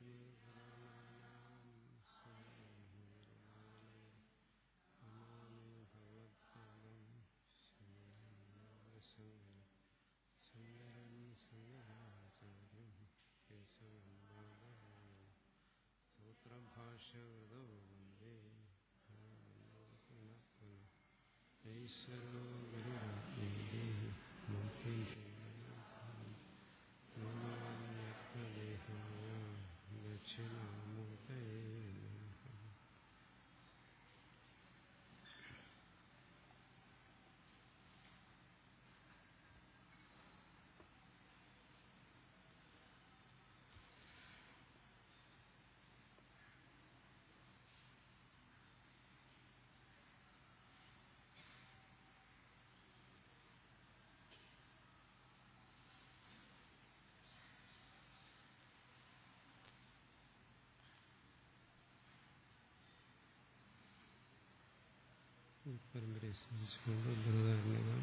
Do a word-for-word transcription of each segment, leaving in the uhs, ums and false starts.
സൂത്രഭാഷ്യകൃതോ വന്ദേ ഈശ്വരോ ഗുരുരാത്മേതി മൂർത്തിം നമാമ്യത്മദേഹായ ദക്ഷിണാമൂർത്തയേ നമഃ. പരമ്പരയെ സ്മരിച്ചുകൊണ്ട് ബൃഹദാരണ്യകം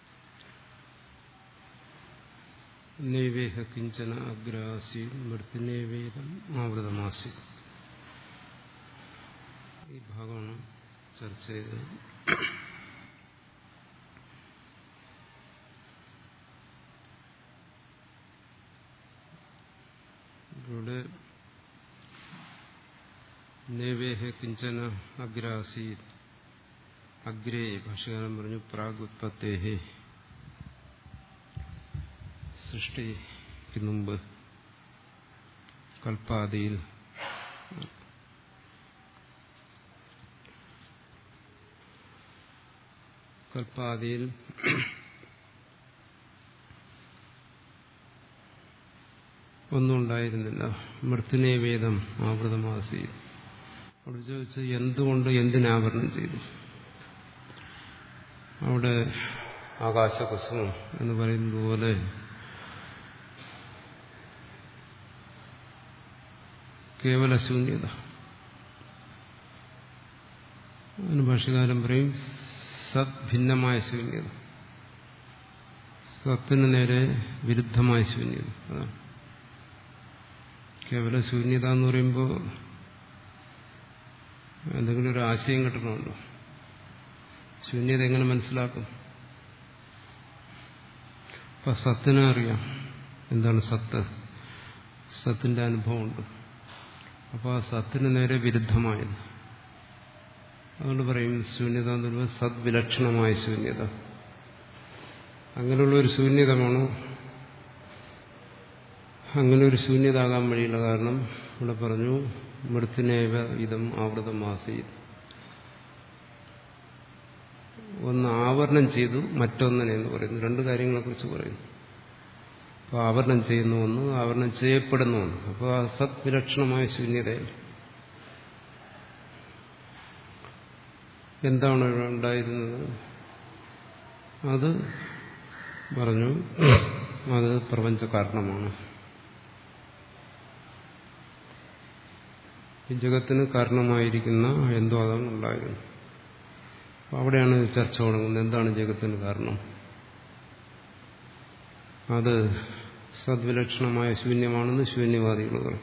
നൈവേഹ കിഞ്ചന അഗ്രാസി മൃത്യുനൈവേദം ആവൃതമാസി. ഈ ഭാഗമാണ് ചർച്ച ചെയ്തത്. ഇവിടെ നൈവേഹ കിഞ്ചന അഗ്രാസി, അഗ്രേ ഭാഷകാരൻ പറഞ്ഞു പ്രാഗുത്പത്തേഹി, സൃഷ്ടിക്ക് മുമ്പ് കൽപ്പാദിയിൽ കൽപ്പാദിയിൽ ഒന്നും ഉണ്ടായിരുന്നില്ല. മൃത്യുനൈവേദം ആവൃതമാസി. അവിടെ ചോദിച്ചു എന്തുകൊണ്ട് എന്തിനാവരണം ചെയ്തു. അവിടെ ആകാശകുസുമം എന്ന് പറയുന്നത് പോലെ കേവല ശൂന്യത. അതിന് ഭാഷകാരൻ പറയും സത് ഭിന്നമായ ശൂന്യത, സത്തിന് നേരെ വിരുദ്ധമായ ശൂന്യത. അതാണ് കേവല ശൂന്യത എന്ന് പറയുമ്പോൾ എന്തെങ്കിലും ഒരു ആശയം കിട്ടണമല്ലോ. ശൂന്യത എങ്ങനെ മനസ്സിലാക്കും? അപ്പൊ സത്തിനെ അറിയാം എന്താണ് സത്ത്, സത്തിന്റെ അനുഭവമുണ്ട്. അപ്പോൾ ആ സത്തിന് നേരെ വിരുദ്ധമായത്. അതുകൊണ്ട് പറയും ശൂന്യത എന്ന് പറയുമ്പോൾ സദ്വിലക്ഷണമായ ശൂന്യത. അങ്ങനെയുള്ള ഒരു ശൂന്യത വേണോ? അങ്ങനെ ഒരു ശൂന്യത ആകാൻ വഴിയില്ല. കാരണം ഇവിടെ പറഞ്ഞു മൃത്യുനൈവ ഇതം ആവൃതമാസി. ഒന്ന് ആവരണം ചെയ്തു, മറ്റൊന്നിനെ എന്ന് പറയുന്നു. രണ്ട് കാര്യങ്ങളെ കുറിച്ച് പറയുന്നു. അപ്പോൾ ആവരണം ചെയ്യുന്ന ഒന്ന്, ആവരണം ചെയ്യപ്പെടുന്ന ഒന്ന്. അപ്പോൾ ആ സത് വിലക്ഷണമായ ശൂന്യതയിൽ എന്താണ് ഉണ്ടായിരുന്നത്? അത് പറഞ്ഞു അത് പ്രപഞ്ച കാരണമാണ്. ഈ ജഗത്തിന് കാരണമായിരിക്കുന്ന എന്തോ അതാണ് ഉണ്ടായിരുന്നു. അവിടെയാണ് ചർച്ച തുടങ്ങുന്നത്. എന്താണ് ജഗത്തിന് കാരണം? അത് സദ്വിലക്ഷണമായ ശൂന്യമാണെന്ന് ശൂന്യവാദികൾ പറയും.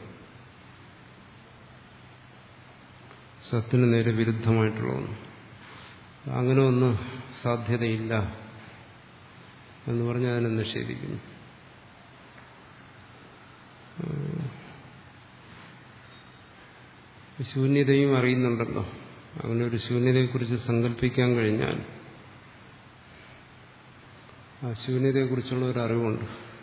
സത്തിന് നേരെ വിരുദ്ധമായിട്ടുള്ള ഒന്ന്. അങ്ങനെ ഒന്ന് സാധ്യതയില്ല എന്ന് പറഞ്ഞ് അതിനെ നിഷേധിക്കുന്നു. ശൂന്യതയും അറിയുന്നുണ്ടല്ലോ. അങ്ങനെ ഒരു ശൂന്യതയെക്കുറിച്ച് സങ്കല്പിക്കാൻ കഴിഞ്ഞാൽ ആ ശൂന്യതയെക്കുറിച്ചുള്ള ഒരു അറിവുണ്ട്.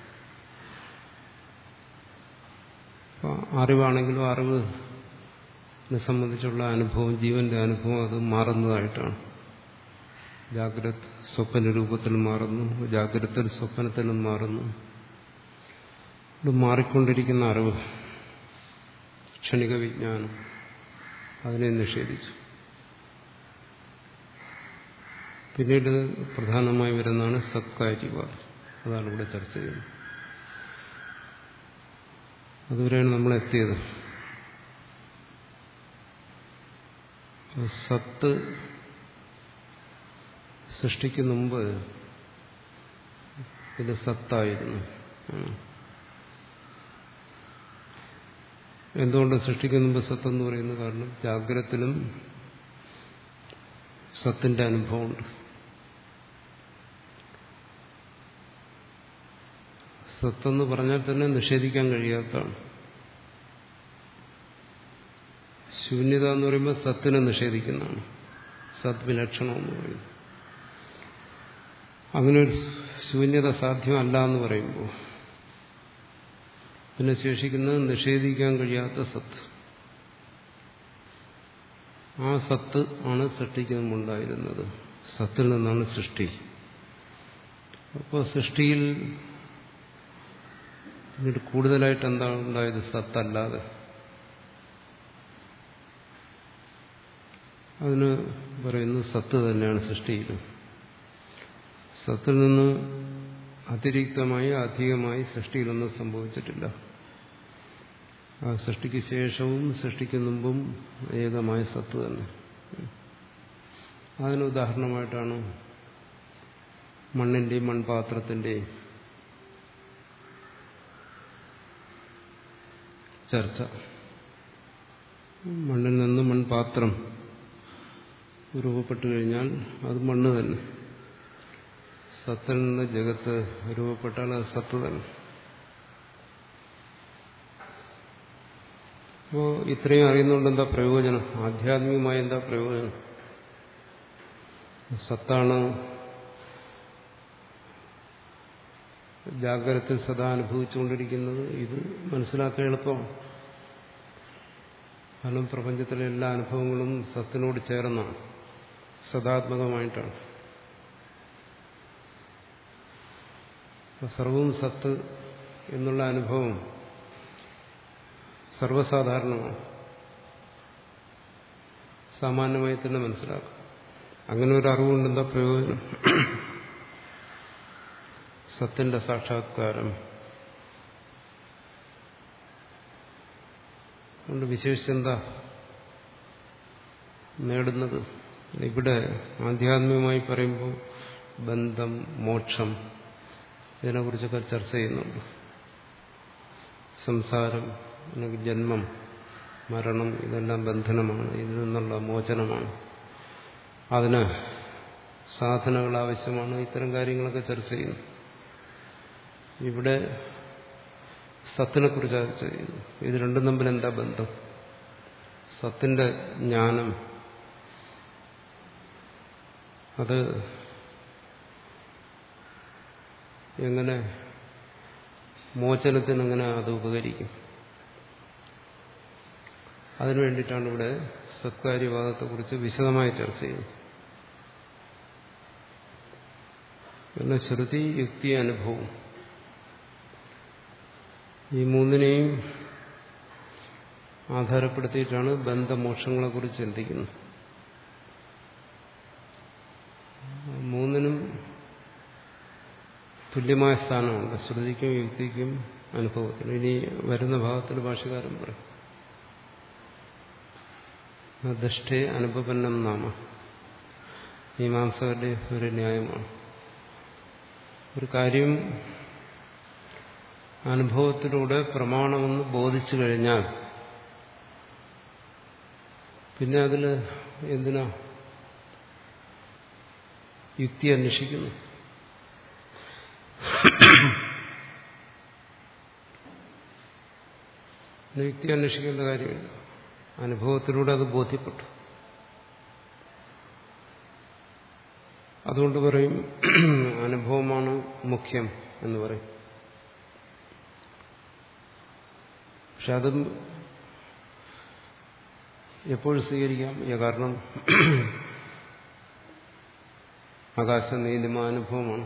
അറിവാണെങ്കിലും അറിവിനെ സംബന്ധിച്ചുള്ള അനുഭവം, ജീവന്റെ അനുഭവം അത് മാറുന്നതായിട്ടാണ്. ജാഗ്രത സ്വപ്ന രൂപത്തിൽ മാറുന്നു, ജാഗ്രത സ്വപ്നത്തിലും മാറുന്നു. ഇത് മാറിക്കൊണ്ടിരിക്കുന്ന അറിവ്, ക്ഷണിക വിജ്ഞാനം, അതിനെ നിഷേധിച്ചു. പിന്നീട് പ്രധാനമായി വരുന്നതാണ് സത്കാര്യവാദം. അതാണ് ഇവിടെ ചർച്ച ചെയ്യുന്നത്. അതുവരെയാണ് നമ്മൾ എത്തിയത്. സത്ത് സൃഷ്ടിക്ക് മുമ്പ് ഇത് സത്തായിരുന്നു. എന്തുകൊണ്ട് സൃഷ്ടിക്കുന്ന മുമ്പ് സത്തെന്ന് പറയുന്നു? കാരണം ജാഗ്രതത്തിലും സത്തിന്റെ അനുഭവമുണ്ട്. സത്തെന്ന് പറഞ്ഞാൽ തന്നെ നിഷേധിക്കാൻ കഴിയാത്തതാണ്. ശൂന്യത എന്ന് പറയുമ്പോൾ സത്തിനെ നിഷേധിക്കുന്നതാണ്. സത് വിലക്ഷണം എന്ന് പറയുന്നു. അങ്ങനെ ഒരു ശൂന്യത സാധ്യമല്ല എന്ന് പറയുമ്പോൾ പിന്നെ ശേഷിക്കുന്നത് നിഷേധിക്കാൻ കഴിയാത്ത സത്ത്. ആ സത്ത് ആണ് സൃഷ്ടിക്ക് മുമ്പുണ്ടായിരുന്നത്. സത്തിൽ നിന്നാണ് സൃഷ്ടി. അപ്പോൾ സൃഷ്ടിയിൽ പിന്നീട് കൂടുതലായിട്ട് എന്താണ് ഉണ്ടായത്? സത്തല്ലാതെ. അതിന് പറയുന്നു സത്ത് തന്നെയാണ് സൃഷ്ടിയിലും. സത്തിൽ നിന്ന് അതിരിക്തമായി അധികമായി സൃഷ്ടിയിലൊന്നും സംഭവിച്ചിട്ടില്ല. ആ സൃഷ്ടിക്ക് ശേഷവും സൃഷ്ടിക്ക് മുമ്പും ഏകമായ സത്ത് തന്നെ. അതിന് ഉദാഹരണമായിട്ടാണ് മണ്ണിന്റെയും മൺപാത്രത്തിന്റെയും ചർച്ച. മണ്ണിൽ നിന്ന് മൺപാത്രം രൂപപ്പെട്ടു കഴിഞ്ഞാൽ അത് മണ്ണ് തന്നെ. സത്തിൽ നിന്ന് ജഗത്ത് രൂപപ്പെട്ടാൽ അത് സത്ത് തന്നെ. അപ്പോൾ ഇത്രയും അറിയുന്നതുകൊണ്ട് എന്താ പ്രയോജനം? ആധ്യാത്മികമായ എന്താ പ്രയോജനം? സത്താണ് ജാഗ്രതത്തിൽ സദാ അനുഭവിച്ചുകൊണ്ടിരിക്കുന്നത്. ഇത് മനസ്സിലാക്കാൻ എളുപ്പമാണ്. കാരണം പ്രപഞ്ചത്തിലെ എല്ലാ അനുഭവങ്ങളും സത്തിനോട് ചേർന്നാണ്, സദാത്മകമായിട്ടാണ്. സർവവും സത്ത് എന്നുള്ള അനുഭവം സർവ്വസാധാരണമാണ്. സാമാന്യമായി തന്നെ മനസ്സിലാക്കും. അങ്ങനെ ഒരു അറിവുകൊണ്ട് എന്താ പ്രയോജനം? സത്തിന്റെ സാക്ഷാത്കാരം കൊണ്ട് വിശേഷിച്ചെന്താ നേടുന്നത്? ഇവിടെ ആധ്യാത്മികമായി പറയുമ്പോൾ ബന്ധം, മോക്ഷം, ഇതിനെക്കുറിച്ചൊക്കെ ചർച്ച ചെയ്യുന്നുണ്ട്. സംസാരം അല്ലെങ്കിൽ ജന്മം, മരണം, ഇതെല്ലാം ബന്ധനമാണ്. ഇതിൽ നിന്നുള്ള മോചനമാണ്. അതിന് സാധനകൾ ആവശ്യമാണ്. ഇത്തരം കാര്യങ്ങളൊക്കെ ചർച്ച ചെയ്യുന്നു. ഇവിടെ സത്തിനെക്കുറിച്ച് ചർച്ച ചെയ്യുന്നു. ഇത് രണ്ടും തമ്മിൽ എന്താ ബന്ധം? സത്തിന്റെ ജ്ഞാനം അത് എങ്ങനെ, മോചനത്തിനെങ്ങനെ അത് ഉപകരിക്കും? അതിനു വേണ്ടിയിട്ടാണ് ഇവിടെ സത്കാര്യവാദത്തെക്കുറിച്ച് വിശദമായി ചർച്ച ചെയ്യുന്നത്. പിന്നെ ശ്രുതി, യുക്തി, അനുഭവം, ഈ മൂന്നിനെയും ആധാരപ്പെടുത്തിയിട്ടാണ് ബന്ധമോക്ഷങ്ങളെക്കുറിച്ച് ചിന്തിക്കുന്നത്. മൂന്നിനും തുല്യമായ സ്ഥാനമുണ്ട്, ശ്രുതിക്കും യുക്തിക്കും അനുഭവത്തിനും. ഇനി വരുന്ന ഭാഗത്തിൽ ഭാഷ്യകാരൻ പറയും ദൃഷ്ടേ അനുപന്നം നാമ. മീമാംസകരുടെ ഒരു ന്യായമാണ്. ഒരു കാര്യം അനുഭവത്തിലൂടെ പ്രമാണമെന്ന് ബോധിച്ചു കഴിഞ്ഞാൽ പിന്നെ അതിൽ എന്തിനാ യുക്തി അന്വേഷിക്കുന്നു? യുക്തി അന്വേഷിക്കേണ്ട കാര്യമില്ല. അനുഭവത്തിലൂടെ അത് ബോധ്യപ്പെട്ടു. അതുകൊണ്ട് പറയും അനുഭവമാണ് മുഖ്യം എന്ന് പറയും. പക്ഷെ അതും എപ്പോഴും സ്വീകരിക്കാം. കാരണം ആകാശ നീലിമ അനുഭവമാണ്.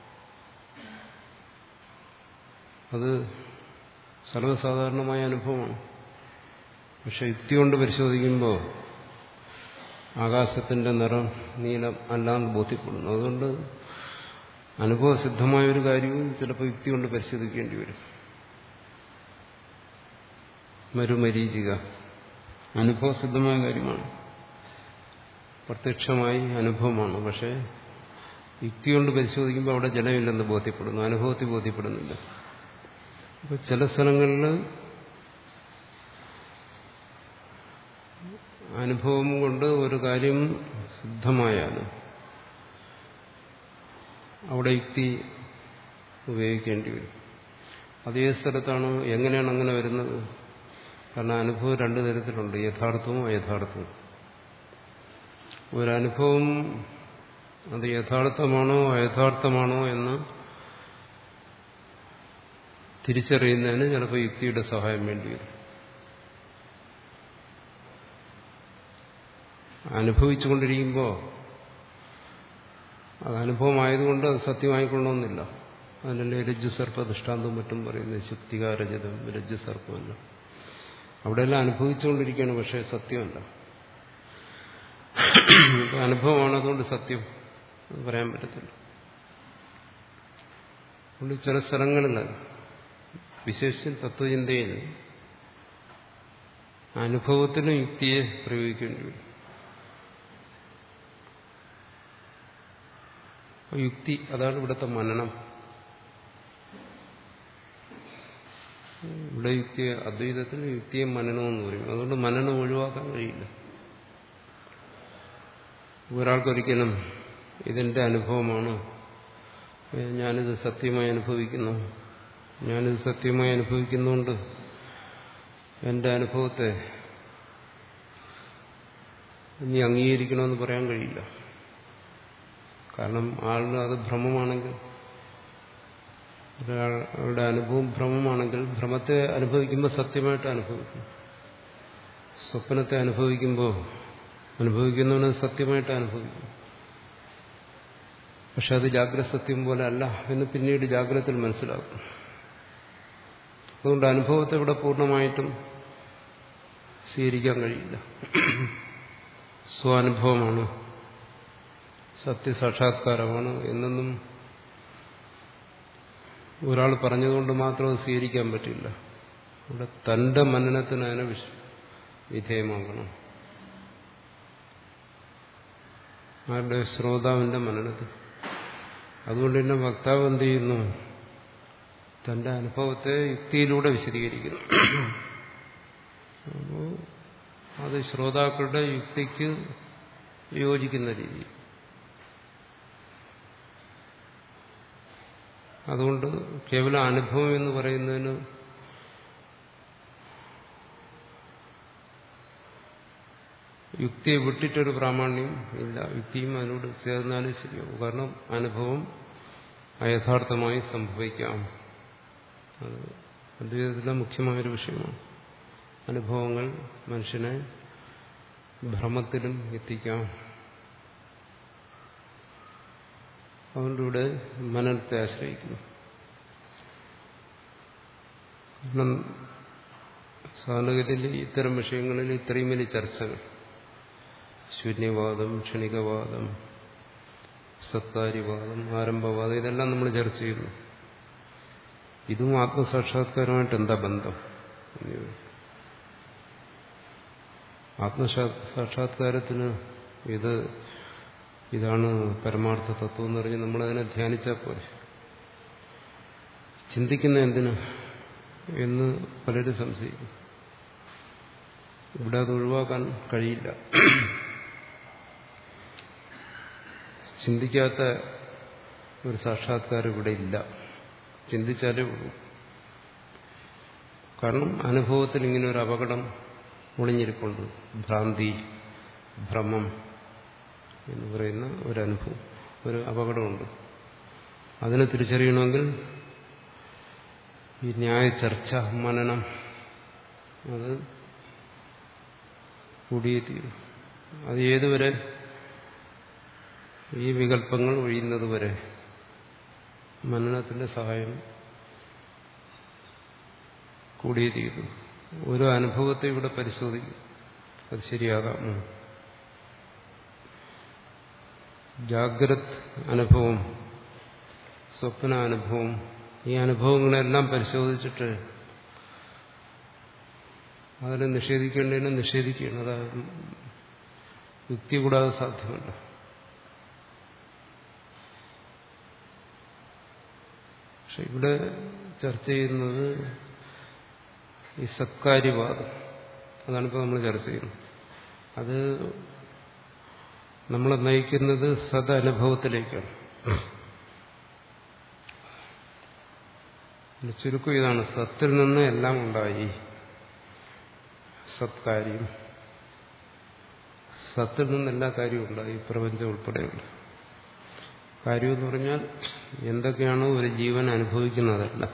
അത് സർവ്വസാധാരണമായ അനുഭവമാണ്. പക്ഷെ യുക്തി കൊണ്ട് പരിശോധിക്കുമ്പോൾ ആകാശത്തിന്റെ നിറം നീലം അല്ലാന്ന് ബോധ്യപ്പെടുന്നു. അതുകൊണ്ട് അനുഭവസിദ്ധമായ ഒരു കാര്യവും ചിലപ്പോൾ യുക്തി കൊണ്ട് പരിശോധിക്കേണ്ടി വരും. മരുമരീചിക അനുഭവസിദ്ധമായ കാര്യമാണ്, പ്രത്യക്ഷമായി അനുഭവമാണ്. പക്ഷെ യുക്തി കൊണ്ട് പരിശോധിക്കുമ്പോൾ അവിടെ ജലമില്ലെന്ന് ബോധ്യപ്പെടുന്നു, അനുഭവത്തിൽ ബോധ്യപ്പെടുന്നില്ല. അപ്പോൾ ചില സ്ഥലങ്ങളിൽ അനുഭവം കൊണ്ട് ഒരു കാര്യം സിദ്ധമായാലും അവിടെ യുക്തി ഉപയോഗിക്കേണ്ടി വരും. അതേ സ്ഥലത്താണ് എങ്ങനെയാണ് അങ്ങനെ വരുന്നത്? കാരണം അനുഭവം രണ്ടു തരത്തിലുണ്ട്, യഥാർത്ഥവും അയഥാർത്ഥവും. ഒരനുഭവം അത് യഥാർത്ഥമാണോ അയഥാർത്ഥമാണോ എന്ന് തിരിച്ചറിയുന്നതിന് ചിലപ്പോൾ യുക്തിയുടെ സഹായം വേണ്ടി വരും. അനുഭവിച്ചുകൊണ്ടിരിക്കുമ്പോൾ അത് അനുഭവമായതുകൊണ്ട് അത് സത്യമായിക്കൊള്ളണമെന്നില്ല. അതിനല്ലേ രജ്ജുസർപ്പ ദൃഷ്ടാന്തവും മറ്റും പറയുന്നത്, ശുക്തികാരചിതം രജ്ജുസർപ്പമല്ല. അവിടെയെല്ലാം അനുഭവിച്ചുകൊണ്ടിരിക്കുകയാണ്, പക്ഷേ സത്യമല്ല. അനുഭവമാണ്, അതുകൊണ്ട് സത്യം എന്ന് പറയാൻ പറ്റത്തില്ല. അതുകൊണ്ട് ചില സ്ഥലങ്ങളിൽ വിശേഷിച്ചും തത്വചിന്തയിൽ അനുഭവത്തിനും യുക്തിയെ പ്രയോഗിക്കേണ്ടി വരും. യുക്തി അതാണ് ഇവിടുത്തെ മനനം. ഇവിടെ യുക്തിയെ, അദ്വൈതത്തിന് യുക്തിയെ മനനമെന്ന് പറയും. അതുകൊണ്ട് മനനം ഒഴിവാക്കാൻ കഴിയില്ല. ഒരാൾക്കൊരിക്കലും ഇതെന്റെ അനുഭവമാണ്, ഞാനിത് സത്യമായി അനുഭവിക്കുന്നു, ഞാനിത് സത്യമായി അനുഭവിക്കുന്നുകൊണ്ട് എന്റെ അനുഭവത്തെ ഇനി അംഗീകരിക്കണമെന്ന് പറയാൻ കഴിയില്ല. കാരണം ആളുടെ അത് ഭ്രമമാണെങ്കിൽ, ഒരാളുടെ അനുഭവം ഭ്രമമാണെങ്കിൽ ഭ്രമത്തെ അനുഭവിക്കുമ്പോൾ സത്യമായിട്ട് അനുഭവിക്കും. സ്വപ്നത്തെ അനുഭവിക്കുമ്പോൾ അനുഭവിക്കുന്നവന് സത്യമായിട്ട് അനുഭവിക്കും. പക്ഷെ അത് ജാഗ്രത സത്യം പോലെ അല്ല എന്ന് പിന്നീട് ജാഗ്രതയിൽ മനസ്സിലാക്കും. അതുകൊണ്ട് അനുഭവത്തെ ഇവിടെ പൂർണ്ണമായിട്ടും സ്വീകരിക്കാൻ കഴിയില്ല. സ്വാനുഭവമാണ്, സത്യസാക്ഷാത്കാരമാണ് എന്നൊന്നും ഒരാൾ പറഞ്ഞതുകൊണ്ട് മാത്രം അത് സ്വീകരിക്കാൻ പറ്റില്ല. അവിടെ തന്റെ മനനത്തിന് അതിനെ വിധേയമാക്കണം. ആരുടെ? ശ്രോതാവിന്റെ മനനത്തിൽ. അതുകൊണ്ട് തന്നെ വക്താവ് എന്ത് ചെയ്യുന്നു? തന്റെ അനുഭവത്തെ യുക്തിയിലൂടെ വിശദീകരിക്കുന്നു. അപ്പോൾ അത് ശ്രോതാക്കളുടെ യുക്തിക്ക് യോജിക്കുന്ന രീതി. അതുകൊണ്ട് കേവലം അനുഭവം എന്ന് പറയുന്നതിന് യുക്തിയെ വിട്ടിട്ടൊരു പ്രാമാണ്യം ഇല്ല. യുക്തിയും അതിനോട് ചേർന്നാലും ശരിയാവും. കാരണം അനുഭവം അയഥാർത്ഥമായി സംഭവിക്കാം. അത് അദ്വൈതത്തിലെ മുഖ്യമായൊരു വിഷയമാണ്. അനുഭവങ്ങൾ മനുഷ്യനെ ഭ്രമത്തിലും എത്തിക്കാം. അതുകൊണ്ട് ഇവിടെ മനനത്തെ ആശ്രയിക്കുന്നു. കാരണം സാധാരണഗതിയിൽ ഇത്തരം വിഷയങ്ങളിൽ ഇത്രയും വലിയ ചർച്ചകൾ, ശൂന്യവാദം, ക്ഷണികവാദം, സത്താരിവാദം, ആരംഭവാദം, ഇതെല്ലാം നമ്മൾ ചർച്ച ചെയ്യുന്നു. ഇതും ആത്മസാക്ഷാത്കാരമായിട്ട് എന്താ ബന്ധം? ആത്മസാക്ഷാത്കാരത്തിന് ഇത് ഇതാണ് പരമാർത്ഥ തത്വം എന്ന് പറഞ്ഞ് നമ്മളതിനെ ധ്യാനിച്ചാൽ പോലെ, ചിന്തിക്കുന്ന എന്തിന് എന്ന് പലരും സംശയിക്കും. ഇവിടെ അത് ഒഴിവാക്കാൻ കഴിയില്ല. ചിന്തിക്കാത്ത ഒരു സാക്ഷാത്കാരം ഇവിടെ ഇല്ല. ചിന്തിച്ചാലേ ഉള്ളൂ. കാരണം അനുഭവത്തിൽ ഇങ്ങനെ ഒരു അപകടം ഒളിഞ്ഞിരിപ്പുണ്ട്. ഭ്രാന്തി, ഭ്രമം എന്ന് പറയുന്ന ഒരനുഭവം, ഒരു അപകടമുണ്ട്. അതിനെ തിരിച്ചറിയണമെങ്കിൽ ഈ ന്യായ ചർച്ച, മനനം അത് കൂടിയേ തീരും. അത് ഏതുവരെ? ഈ വികല്പങ്ങൾ ഒഴിയുന്നത് വരെ മനനത്തിന്റെ സഹായം കൂടിയേ തീരും. ഒരു അനുഭവത്തെ ഇവിടെ പരിശോധിക്കും, അത് ശരിയാകാം. ജാഗ്രത് അനുഭവം, സ്വപ്ന അനുഭവം, ഈ അനുഭവങ്ങളെല്ലാം പരിശോധിച്ചിട്ട് അതിനെ നിഷേധിക്കേണ്ടതിനെ നിഷേധിക്കുകയാണ്. അത് യുക്തി കൂടാതെ സാധ്യമല്ല. പക്ഷെ ഇവിടെ ചർച്ച ചെയ്യുന്നത് ഈ സത്കാര്യവാദം, അതാണിപ്പോൾ നമ്മൾ ചർച്ച ചെയ്യുന്നത്. അത് നമ്മളെ നയിക്കുന്നത് സദനുഭവത്തിലേക്കാണ്. ചുരുക്കം ഇതാണ്, സത്തിൽ നിന്ന് എല്ലാം ഉണ്ടായി. സത്കാര്യം, സത്തിൽ നിന്ന് എല്ലാ കാര്യവും ഉണ്ടായി, പ്രപഞ്ചം ഉൾപ്പെടെയുള്ള കാര്യമെന്ന് പറഞ്ഞാൽ എന്തൊക്കെയാണോ ഒരു ജീവൻ അനുഭവിക്കുന്നതല്ല,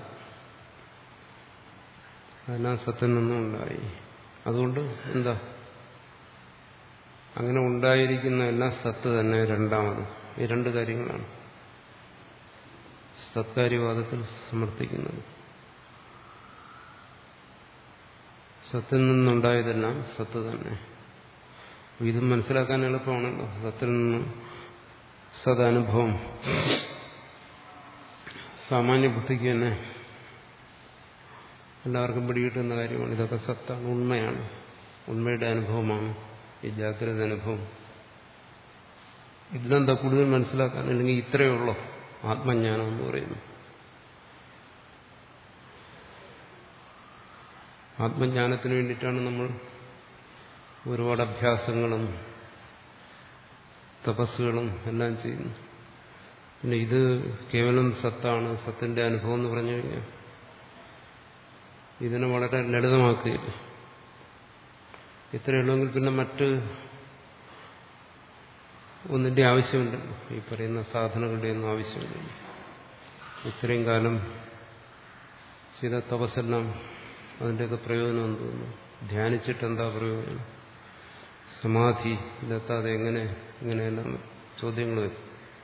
അതെല്ലാം സത്തിൽ നിന്നും ഉണ്ടായി. അതുകൊണ്ട് എന്താ, അങ്ങനെ ഉണ്ടായിരിക്കുന്ന എല്ലാം സത്ത് തന്നെ. രണ്ടാമത് ഈ രണ്ട് കാര്യങ്ങളാണ് സത്കാര്യവാദത്തിൽ സമർത്ഥിക്കുന്നത്. സത്തിൽ നിന്നുണ്ടായതെല്ലാം സത്ത് തന്നെ. ഇതും മനസ്സിലാക്കാൻ എളുപ്പമാണല്ലോ. സത്തിൽ നിന്ന് സദനുഭവം സാമാന്യ ബുദ്ധിക്ക് തന്നെ എല്ലാവർക്കും പിടികിട്ടുന്ന കാര്യമാണ്. ഇതൊക്കെ സത്താണ്, ഉണ്മയാണ്, ഉണ്മയുടെ അനുഭവമാണ് ഈ ജാഗ്രത അനുഭവം. ഇതിലെന്താ കൂടുതൽ മനസ്സിലാക്കാൻ? അല്ലെങ്കിൽ ഇത്രയേ ഉള്ളൂ ആത്മജ്ഞാനം എന്ന് പറയുന്നു. ആത്മജ്ഞാനത്തിന് വേണ്ടിയിട്ടാണ് നമ്മൾ ഒരുപാട് അഭ്യാസങ്ങളും തപസ്സുകളും എല്ലാം ചെയ്യുന്നു. പിന്നെ ഇത് കേവലം സത്താണ്, സത്തിന്റെ അനുഭവം എന്ന് പറഞ്ഞു കഴിഞ്ഞാൽ ഇതിനെ വളരെ ലളിതമാക്കുകയില്ല. ഇത്രയുള്ളെങ്കിൽ പിന്നെ മറ്റ് ഒന്നിന്റെ ആവശ്യമുണ്ടല്ലോ, ഈ പറയുന്ന സാധനങ്ങളുടെ ഒന്നും ആവശ്യമില്ല. ഇത്രയും കാലം ചെയ്ത തപസ്സെല്ലാം അതിൻ്റെയൊക്കെ പ്രയോജനം എന്ന് തോന്നുന്നു. ധ്യാനിച്ചിട്ട് എന്താ പ്രയോജനം? സമാധി ഇതെത്താതെ എങ്ങനെ ഇങ്ങനെയെല്ലാം ചോദ്യങ്ങൾ വരും.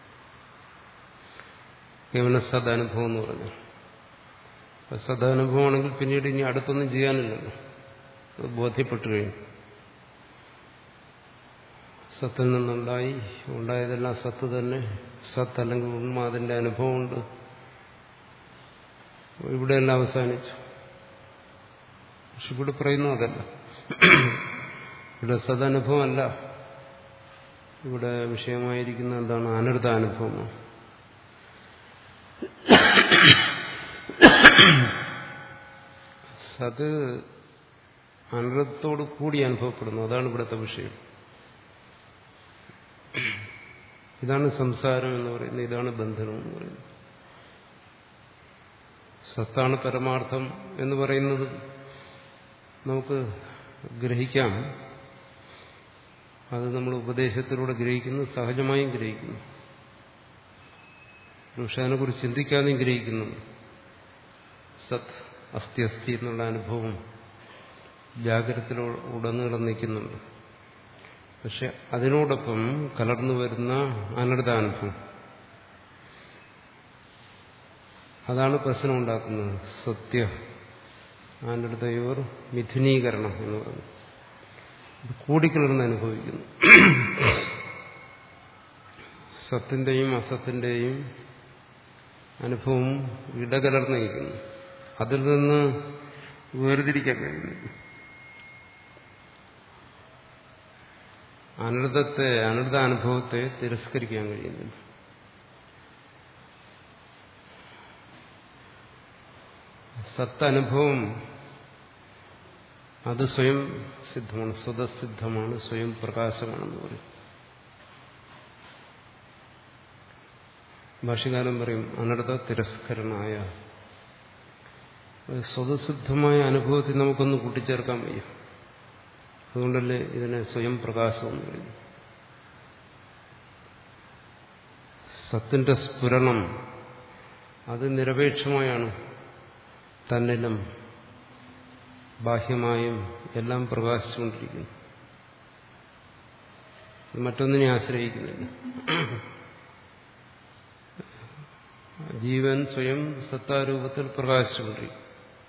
കേവലം സദനുഭവം എന്ന് പറഞ്ഞു. സദനുഭവമാണെങ്കിൽ പിന്നീട് ഇനി അടുത്തൊന്നും ചെയ്യാനില്ലല്ലോ, ബോധ്യപ്പെട്ടു കഴിഞ്ഞു. സത്തിൽ നിന്നുണ്ടായി, ഉണ്ടായതെല്ലാം സത്ത് തന്നെ. സത്ത് അല്ലെങ്കിൽ ഉണ്മ, അതിന്റെ അനുഭവമുണ്ട്. ഇവിടെയെല്ലാം അവസാനിച്ചു. പക്ഷെ ഇവിടെ പറയുന്നു അതല്ല, ഇവിടെ സദനുഭവമല്ല. ഇവിടെ വിഷയമായിരിക്കുന്ന എന്താണ്? അനൃതാനുഭവമാണ്. സത് അനൃതത്തോട് കൂടി അനുഭവപ്പെടുന്നു. അതാണ് ഇവിടുത്തെ വിഷയം. ഇതാണ് സംസാരം എന്ന് പറയുന്നത്, ഇതാണ് ബന്ധനം എന്ന് പറയുന്നത്. സത്താണ് പരമാർത്ഥം എന്ന് പറയുന്നത് നമുക്ക് ഗ്രഹിക്കാം. അത് നമ്മൾ ഉപദേശത്തിലൂടെ ഗ്രഹിക്കുന്നു, സഹജമായും ഗ്രഹിക്കുന്നു. പക്ഷെ അതിനെക്കുറിച്ച് ചിന്തിക്കാതെയും ഗ്രഹിക്കുന്നുണ്ട്. സത് അസ്ഥി അസ്ഥി എന്നുള്ള അനുഭവം ജാഗ്രതയിലുടനീളം നിൽക്കുന്നുണ്ട്. പക്ഷെ അതിനോടൊപ്പം കലർന്നു വരുന്ന അനൃതാനുഭവം, അതാണ് പ്രശ്നം ഉണ്ടാക്കുന്നത്. സത്യ അനൃതയോർ മിഥുനീകരണം എന്ന് പറയുന്നത് ഇത് കൂടിക്കലർന്ന് അനുഭവിക്കുന്നു. സത്തിന്റെയും അസത്തിന്റെയും അനുഭവം ഇടകലർന്നിരിക്കുന്നു. അതിൽ നിന്ന് വേർതിരിക്കാൻ കഴിയുന്നു. അനൃതത്തെ, അനൃതാനുഭവത്തെ തിരസ്കരിക്കാൻ കഴിയുന്നില്ല. സത്തനുഭവം അത് സ്വയം സിദ്ധമാണ്, സ്വതസിദ്ധമാണ്, സ്വയം പ്രകാശമാണെന്ന് പറയും. ഭാഷ്യകാരൻ പറയും അനൃത തിരസ്കരണായ. സ്വതസിദ്ധമായ അനുഭവത്തിൽ നമുക്കൊന്ന് കൂട്ടിച്ചേർക്കാൻ വയ്യ. അതുകൊണ്ടല്ലേ ഇതിനെ സ്വയം പ്രകാശം എന്ന് പറയുന്നു. സത്തിന്റെ സ്ഫുരണം അത് നിരപേക്ഷമായാണ് തന്നിലും ബാഹ്യമായും എല്ലാം പ്രകാശിച്ചുകൊണ്ടിരിക്കുന്നു. മറ്റൊന്നിനെ ആശ്രയിക്കുന്നില്ല. ജീവൻ സ്വയം സത്താരൂപത്തിൽ പ്രകാശിച്ചുകൊണ്ടിരിക്കും.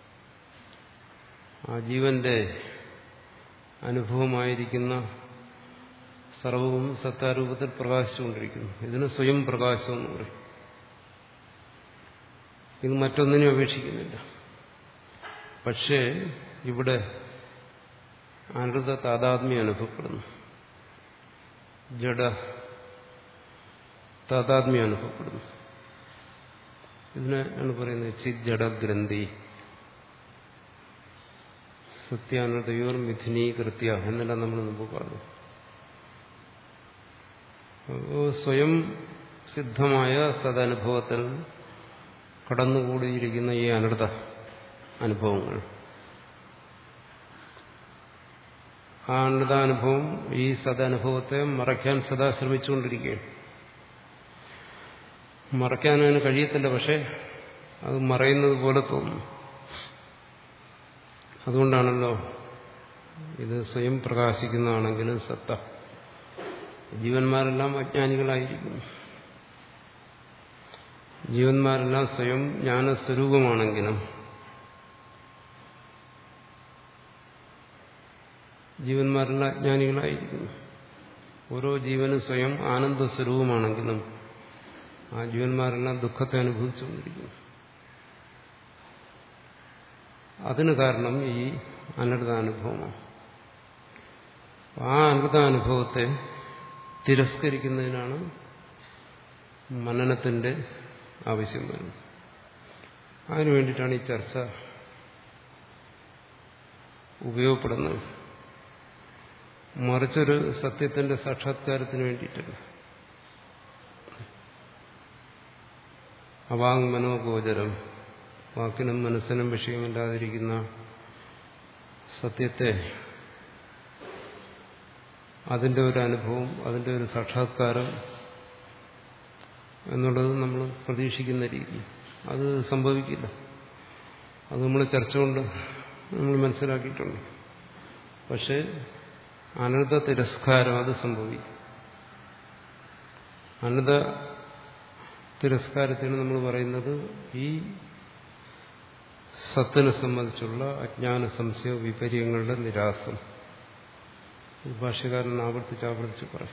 ആ ജീവന്റെ അനുഭവമായിരിക്കുന്ന സർവവും സത്താരൂപത്തിൽ പ്രകാശിച്ചുകൊണ്ടിരിക്കുന്നു. ഇതിന് സ്വയം പ്രകാശം എന്ന് പറയും. ഇത് മറ്റൊന്നിനും അപേക്ഷിക്കുന്നില്ല. പക്ഷേ ഇവിടെ അനൃത താതാത്മ്യം അനുഭവപ്പെടുന്നു, ജഡ താതാത്മ്യം അനുഭവപ്പെടുന്നു. ഇതിനാണ് പറയുന്നത് ചിത് ജഡഗ്രന്ഥി. സത്യാനൃതയോർ മിഥുനീകൃത്യ എന്നെല്ലാം നമ്മൾ മുമ്പ് പറഞ്ഞു. സ്വയം സിദ്ധമായ സദനുഭവത്തിൽ കടന്നുകൂടിയിരിക്കുന്ന ഈ അനർത്ഥ അനുഭവങ്ങൾ, ആ അനൃതാനുഭവം ഈ സദനുഭവത്തെ മറയ്ക്കാൻ സദാ ശ്രമിച്ചുകൊണ്ടിരിക്കുകയാണ്. മറയ്ക്കാൻ അതിന് കഴിയത്തില്ല, പക്ഷെ അത് മറയുന്നത് പോലെ തോന്നുന്നു. അതുകൊണ്ടാണല്ലോ ഇത് സ്വയം പ്രകാശിക്കുന്നതാണെങ്കിലും സത്ത. ജീവന്മാരെല്ലാം അജ്ഞാനികളായിരിക്കുന്നു. ജീവന്മാരെല്ലാം സ്വയം ജ്ഞാനസ്വരൂപമാണെങ്കിലും ജീവന്മാരെല്ലാം അജ്ഞാനികളായിരിക്കുന്നു. ഓരോ ജീവനും സ്വയം ആനന്ദസ്വരൂപമാണെങ്കിലും ആ ജീവന്മാരെല്ലാം ദുഃഖത്തെ അനുഭവിച്ചുകൊണ്ടിരിക്കുന്നു. അതിന് കാരണം ഈ അനൃതാനുഭവമാണ്. ആ അനൃതാനുഭവത്തെ തിരസ്കരിക്കുന്നതിനാണ് മനനത്തിന്റെ ആവശ്യം വരുന്നത്. അതിനു വേണ്ടിയിട്ടാണ് ഈ ചർച്ച ഉപയോഗപ്പെടുന്നത്. മറിച്ചൊരു സത്യത്തിന്റെ സാക്ഷാത്കാരത്തിന് വേണ്ടിയിട്ടല്ല. അവാങ് മനോഗോചരം, വാക്കിനും മനസ്സിനും വിഷയമില്ലാതിരിക്കുന്ന സത്യത്തെ, അതിന്റെ ഒരു അനുഭവം, അതിന്റെ ഒരു സാക്ഷാത്കാരം എന്നുള്ളത് നമ്മൾ പ്രതീക്ഷിക്കുന്ന രീതി അത് സംഭവിക്കില്ല. അത് നമ്മൾ ചർച്ച കൊണ്ട് നമ്മൾ മനസ്സിലാക്കിയിട്ടുണ്ട്. പക്ഷെ അനൃത തിരസ്കാരം അത് സംഭവിക്കും. അനൃത തിരസ്കാരത്തിന് നമ്മൾ പറയുന്നത് ഈ സത്തിനെ സംബന്ധിച്ചുള്ള അജ്ഞാന സംശയ വിപര്യങ്ങളുടെ നിരാസം. ഭാഷ്യകാരൻ ആവർത്തിച്ച് ആവർത്തിച്ച് പറയും.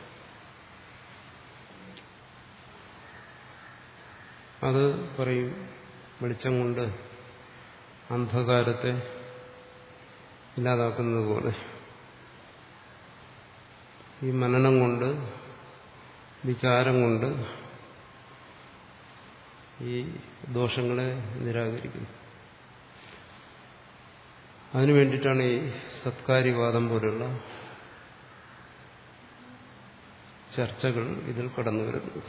അത് പറയും, വെളിച്ചം കൊണ്ട് അന്ധകാരത്തെ ഇല്ലാതാക്കുന്നത് പോലെ ഈ മനനം കൊണ്ട്, വിചാരം കൊണ്ട് ഈ ദോഷങ്ങളെ നിരാകരിക്കുന്നു. അതിനു വേണ്ടിയിട്ടാണ് ഈ സത്കാര്യവാദം പോലുള്ള ചർച്ചകൾ ഇതിൽ കടന്നു വരുന്നത്.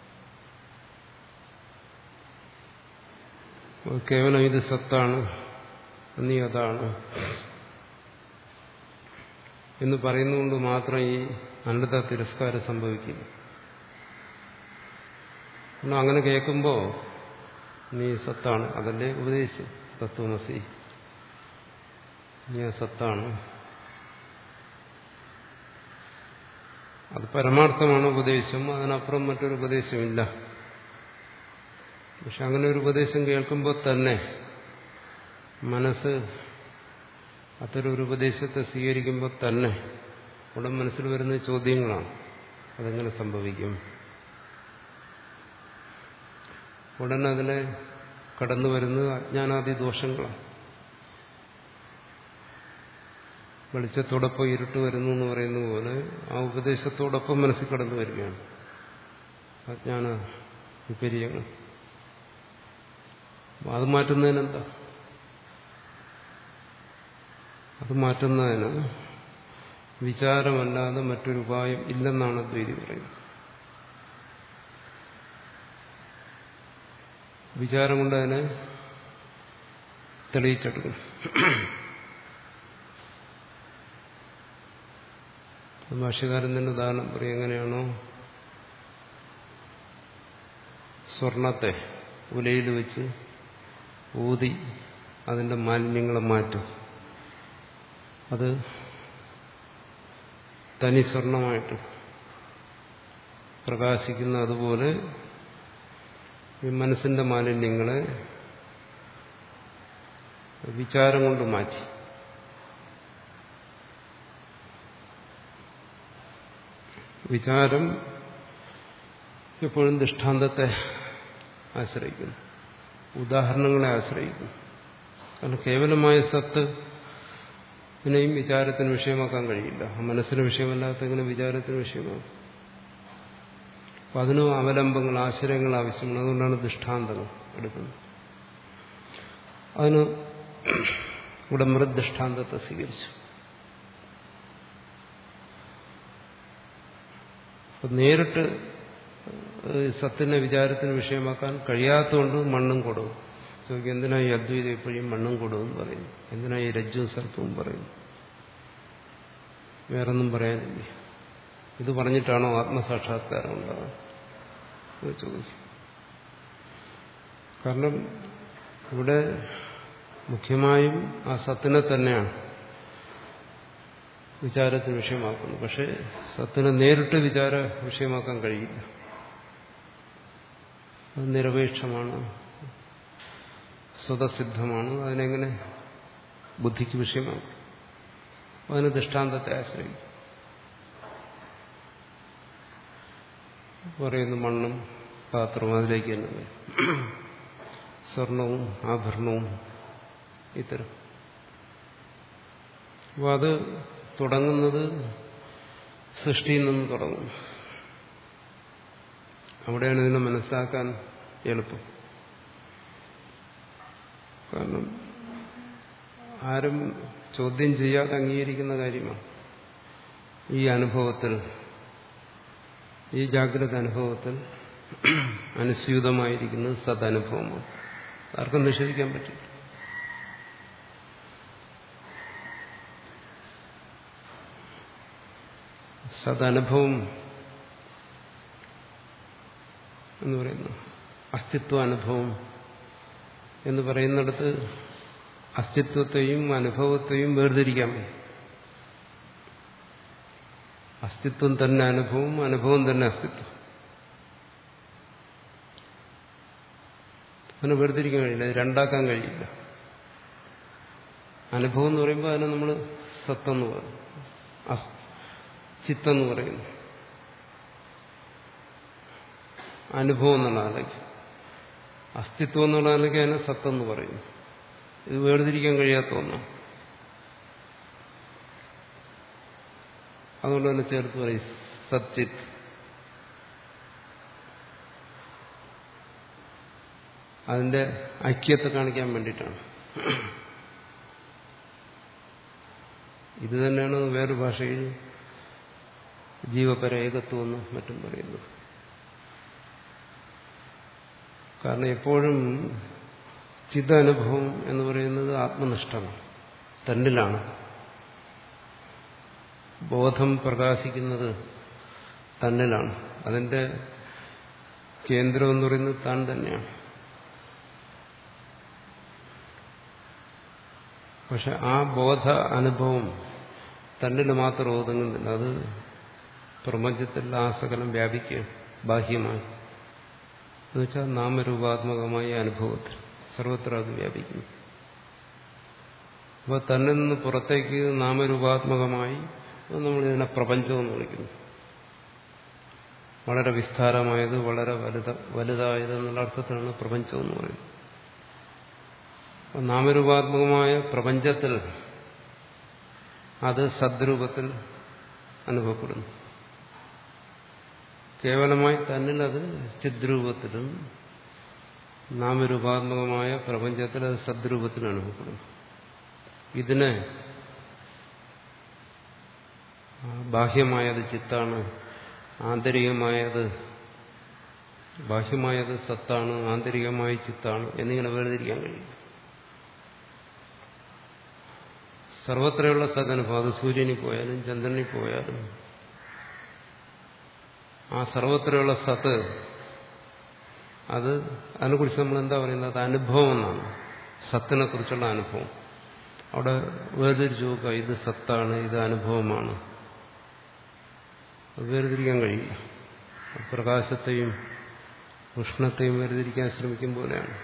കേവലം ഇത് സത്താണ്, നീ അതാണ് എന്ന് പറയുന്നതുകൊണ്ട് മാത്രം ഈ അനൃത തിരസ്കാരം സംഭവിക്കില്ല. അങ്ങനെ കേൾക്കുമ്പോൾ നീ സത്താണ്, അതല്ലേ ഉപദേശിച്ചു, തത്വമസി, നീ സത്താണ്, അത് പരമാർത്ഥമാണ് ഉപദേശം, അതിനപ്പുറം മറ്റൊരു ഉപദേശമില്ല. പക്ഷെ അങ്ങനെ ഒരു ഉപദേശം കേൾക്കുമ്പോൾ തന്നെ മനസ്സ് അത്തരൊരു ഉപദേശത്തെ സ്വീകരിക്കുമ്പോൾ തന്നെ ഉടൻ മനസ്സിൽ വരുന്ന ചോദ്യങ്ങളാണ്. അതെങ്ങനെ സംഭവിക്കും? ഉടൻ അതിനെ കടന്നു വരുന്നത് അജ്ഞാനാദി ദോഷങ്ങളാണ്. വെളിച്ചത്തോടൊപ്പം ഇരുട്ട് വരുന്നു എന്ന് പറയുന്ന പോലെ ആ ഉപദേശത്തോടൊപ്പം മനസ്സിൽ കടന്നു വരികയാണ് അജ്ഞാന വിപര്യങ്ങൾ. അത് മാറ്റുന്നതിനെന്താ? അത് മാറ്റുന്നതിന് വിചാരമല്ലാതെ മറ്റൊരു ഉപായം ഇല്ലെന്നാണ് അദ്വൈതി പറയുന്നത്. വിചാരം കൊണ്ട് അതിനെ തെളിയിച്ചെടുക്കണം. ഭാഷ്യകാരൻ തന്നെ ഉദാഹരണം പറയും. എങ്ങനെയാണോ സ്വർണത്തെ ഉലയിൽ വെച്ച് ഊതി അതിന്റെ മാലിന്യങ്ങളെ മാറ്റും, അത് തനി സ്വർണമായിട്ട് പ്രകാശിക്കുന്ന അതുപോലെ ഈ മനസ്സിന്റെ മാലിന്യങ്ങളെ വിചാരം കൊണ്ട് മാറ്റി. വിചാരം എപ്പോഴും ദൃഷ്ടാന്തത്തെ ആശ്രയിക്കുന്നു, ഉദാഹരണങ്ങളെ ആശ്രയിക്കുന്നു. കാരണം കേവലമായ സത്ത് ഇതിനെയും വിചാരത്തിന് വിഷയമാക്കാൻ കഴിയില്ല. മനസ്സിന് വിഷയമല്ലാത്തെങ്ങനെ വിചാരത്തിന് വിഷയമാകും? അപ്പം അതിനും അവലംബങ്ങൾ, ആശ്രയങ്ങൾ ആവശ്യമാണ്. അതുകൊണ്ടാണ് ദൃഷ്ടാന്തങ്ങൾ എടുക്കുന്നത്. അതിന് ഇവിടെ മൃദ്ദൃഷ്ടാന്തത്തെ സ്വീകരിച്ചു. അപ്പം നേരിട്ട് സത്തിനെ വിചാരത്തിന് വിഷയമാക്കാൻ കഴിയാത്തതുകൊണ്ട് മണ്ണും കൊടുവും. ചോദിക്കും, എന്തിനാ ഈ അദ്വൈതം എപ്പോഴും മണ്ണും കൊടുവും പറയുന്നു, എന്തിനാ ഈ രജ്ജുവും സർപ്പവും പറയുന്നു? വേറൊന്നും പറയാനില്ല. ഇത് പറഞ്ഞിട്ടാണോ ആത്മസാക്ഷാത്കാരം ഉണ്ടാകാൻ ചോദിക്കും. കാരണം ഇവിടെ മുഖ്യമായും ആ സത്തിനെ തന്നെയാണ് വിചാരത്തിന് വിഷയമാക്കുന്നത്. പക്ഷെ സത്തിനെ നേരിട്ട് വിചാര വിഷയമാക്കാൻ കഴിയില്ല. അത് നിരപേക്ഷമാണ്, സ്വതസിദ്ധമാണ്. അതിനെങ്ങനെ ബുദ്ധിക്ക് വിഷയമാക്കും? അതിന് ദൃഷ്ടാന്തത്തെ ആശ്രയിക്കും. പറയുന്നു മണ്ണും പാത്രവും അതിലേക്ക് തന്നെ വരും, സ്വർണവും ആഭരണവും ഇത്തരം. അപ്പോൾ അത് തുടങ്ങുന്നത് സൃഷ്ടിയിൽ നിന്ന് തുടങ്ങും. അവിടെയാണ് ഇതിനെ മനസ്സിലാക്കാൻ എളുപ്പം. കാരണം ആരും ചോദ്യം ചെയ്യാതെ അംഗീകരിക്കുന്ന കാര്യമാണ് ഈ അനുഭവത്തിൽ, ഈ ജാഗ്രത അനുഭവത്തിൽ അനുസ്യൂതമായിരിക്കുന്നത് സദനുഭവമാണ്. ആർക്കും നിഷേധിക്കാൻ പറ്റില്ല. സദനുഭവം എന്ന് പറയുന്നു അസ്തിത്വാനുഭവം എന്ന് പറയുന്നിടത്ത് അസ്തിത്വത്തെയും അനുഭവത്തെയും വേർതിരിക്കാൻ പറ്റും. അസ്തിത്വം തന്നെ അനുഭവം, അനുഭവം തന്നെ അസ്തിത്വം. അതിനെ വേർതിരിക്കാൻ കഴിയില്ല, രണ്ടാക്കാൻ കഴിയില്ല. അനുഭവം എന്ന് പറയുമ്പോൾ അതിനെ നമ്മൾ സത്തെന്ന് പറയും, ചിത്തെന്ന് പറയുന്നു. അനുഭവം എന്നുള്ള ആലേക്ക്, അസ്തിത്വം എന്നുള്ള ആലേക്ക് അതിനെ സത്തെന്ന് പറയുന്നു. ഇത് വേർതിരിക്കാൻ കഴിയാത്ത ഒന്നാണ്. അതുകൊണ്ട് തന്നെ ചേർത്ത് പറയും സച്ചിത്. അതിന്റെ ഐക്യത്തെ കാണിക്കാൻ വേണ്ടിയിട്ടാണ്. ഇത് തന്നെയാണ് വേറൊരു ഭാഷയിൽ ജീവപര ഏകത്വം എന്നും മറ്റും പറയുന്നത്. കാരണം എപ്പോഴും ചിദനുഭവം എന്ന് പറയുന്നത് ആത്മനിഷ്ഠമാണ്, തന്നിലാണ്. ബോധം പ്രകാശിക്കുന്നത് തന്നിലാണ്. അതിന്റെ കേന്ദ്രം എന്ന് പറയുന്നത് താൻ തന്നെയാണ്. പക്ഷെ ആ ബോധ അനുഭവം തന്നിൽ മാത്രം ഒതുങ്ങുന്നില്ല. അത് പ്രപഞ്ചത്തിൽ ആസകലം വ്യാപിക്കുകയാണ് ബാഹ്യമായി. എന്നുവെച്ചാൽ നാമരൂപാത്മകമായ അനുഭവത്തിൽ സർവത്ര അത് വ്യാപിക്കുന്നു. അപ്പോൾ തന്നിൽ നിന്ന് പുറത്തേക്ക് നാമരൂപാത്മകമായി നമ്മളിതിനെ പ്രപഞ്ചമെന്ന് വിളിക്കുന്നു. വളരെ വിസ്താരമായത്, വളരെ വലുത വലുതായത് എന്നുള്ള അർത്ഥത്തിലാണ് പ്രപഞ്ചം എന്ന് പറയുന്നത്. നാമരൂപാത്മകമായ പ്രപഞ്ചത്തിൽ അത് സദ്രൂപത്തിൽ അനുഭവപ്പെടുന്നു. കേവലമായി തന്നിൽ അത് ചിദ്രൂപത്തിലും, നാമരൂപാത്മകമായ പ്രപഞ്ചത്തിൽ അത് സദ്രൂപത്തിലും അനുഭവപ്പെടുന്നു. ഇതിനെ ബാഹ്യമായത് ചിത്താണ്, ആന്തരികമായത് ബാഹ്യമായത് സത്താണ്, ആന്തരികമായ ചിത്താണ് എന്നിങ്ങനെ വേർതിരിക്കാൻ കഴിയും. സർവത്രയുള്ള സദനുഭവം, അത് സൂര്യനിൽ പോയാലും ചന്ദ്രനിൽ പോയാലും ആ സർവത്രയുള്ള സത്ത്, അത് അതിനെക്കുറിച്ച് നമ്മൾ എന്താ പറയുന്നത്? അത് അനുഭവം എന്നാണ്. സത്തിനെ കുറിച്ചുള്ള അനുഭവം. അവിടെ വേർതിരിച്ചു നോക്കുക, ഇത് സത്താണ്, ഇത് അനുഭവമാണ്. അത് വേർതിരിക്കാൻ കഴിയില്ല. പ്രകാശത്തെയും ഉഷ്ണത്തെയും വേർതിരിക്കാൻ ശ്രമിക്കും പോലെയാണ്.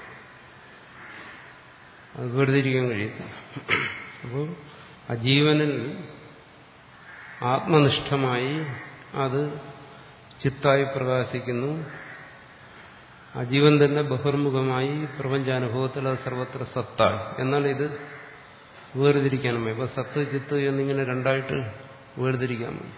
അത് വേർതിരിക്കാൻ കഴിയില്ല. അപ്പോൾ ആ ജീവനിൽ ആത്മനിഷ്ഠമായി അത് ചിത്തായി പ്രകാശിക്കുന്നു. ആ ജീവൻ തന്നെ ബഹിർമുഖമായി പ്രപഞ്ചാനുഭവത്തിൽ അത് സർവത്ര സത്തായി. എന്നാൽ ഇത് വേർതിരിക്കാനും ഇപ്പൊ സത്ത് ചിത്ത് എന്നിങ്ങനെ രണ്ടായിട്ട് വേർതിരിക്കാൻ മതി.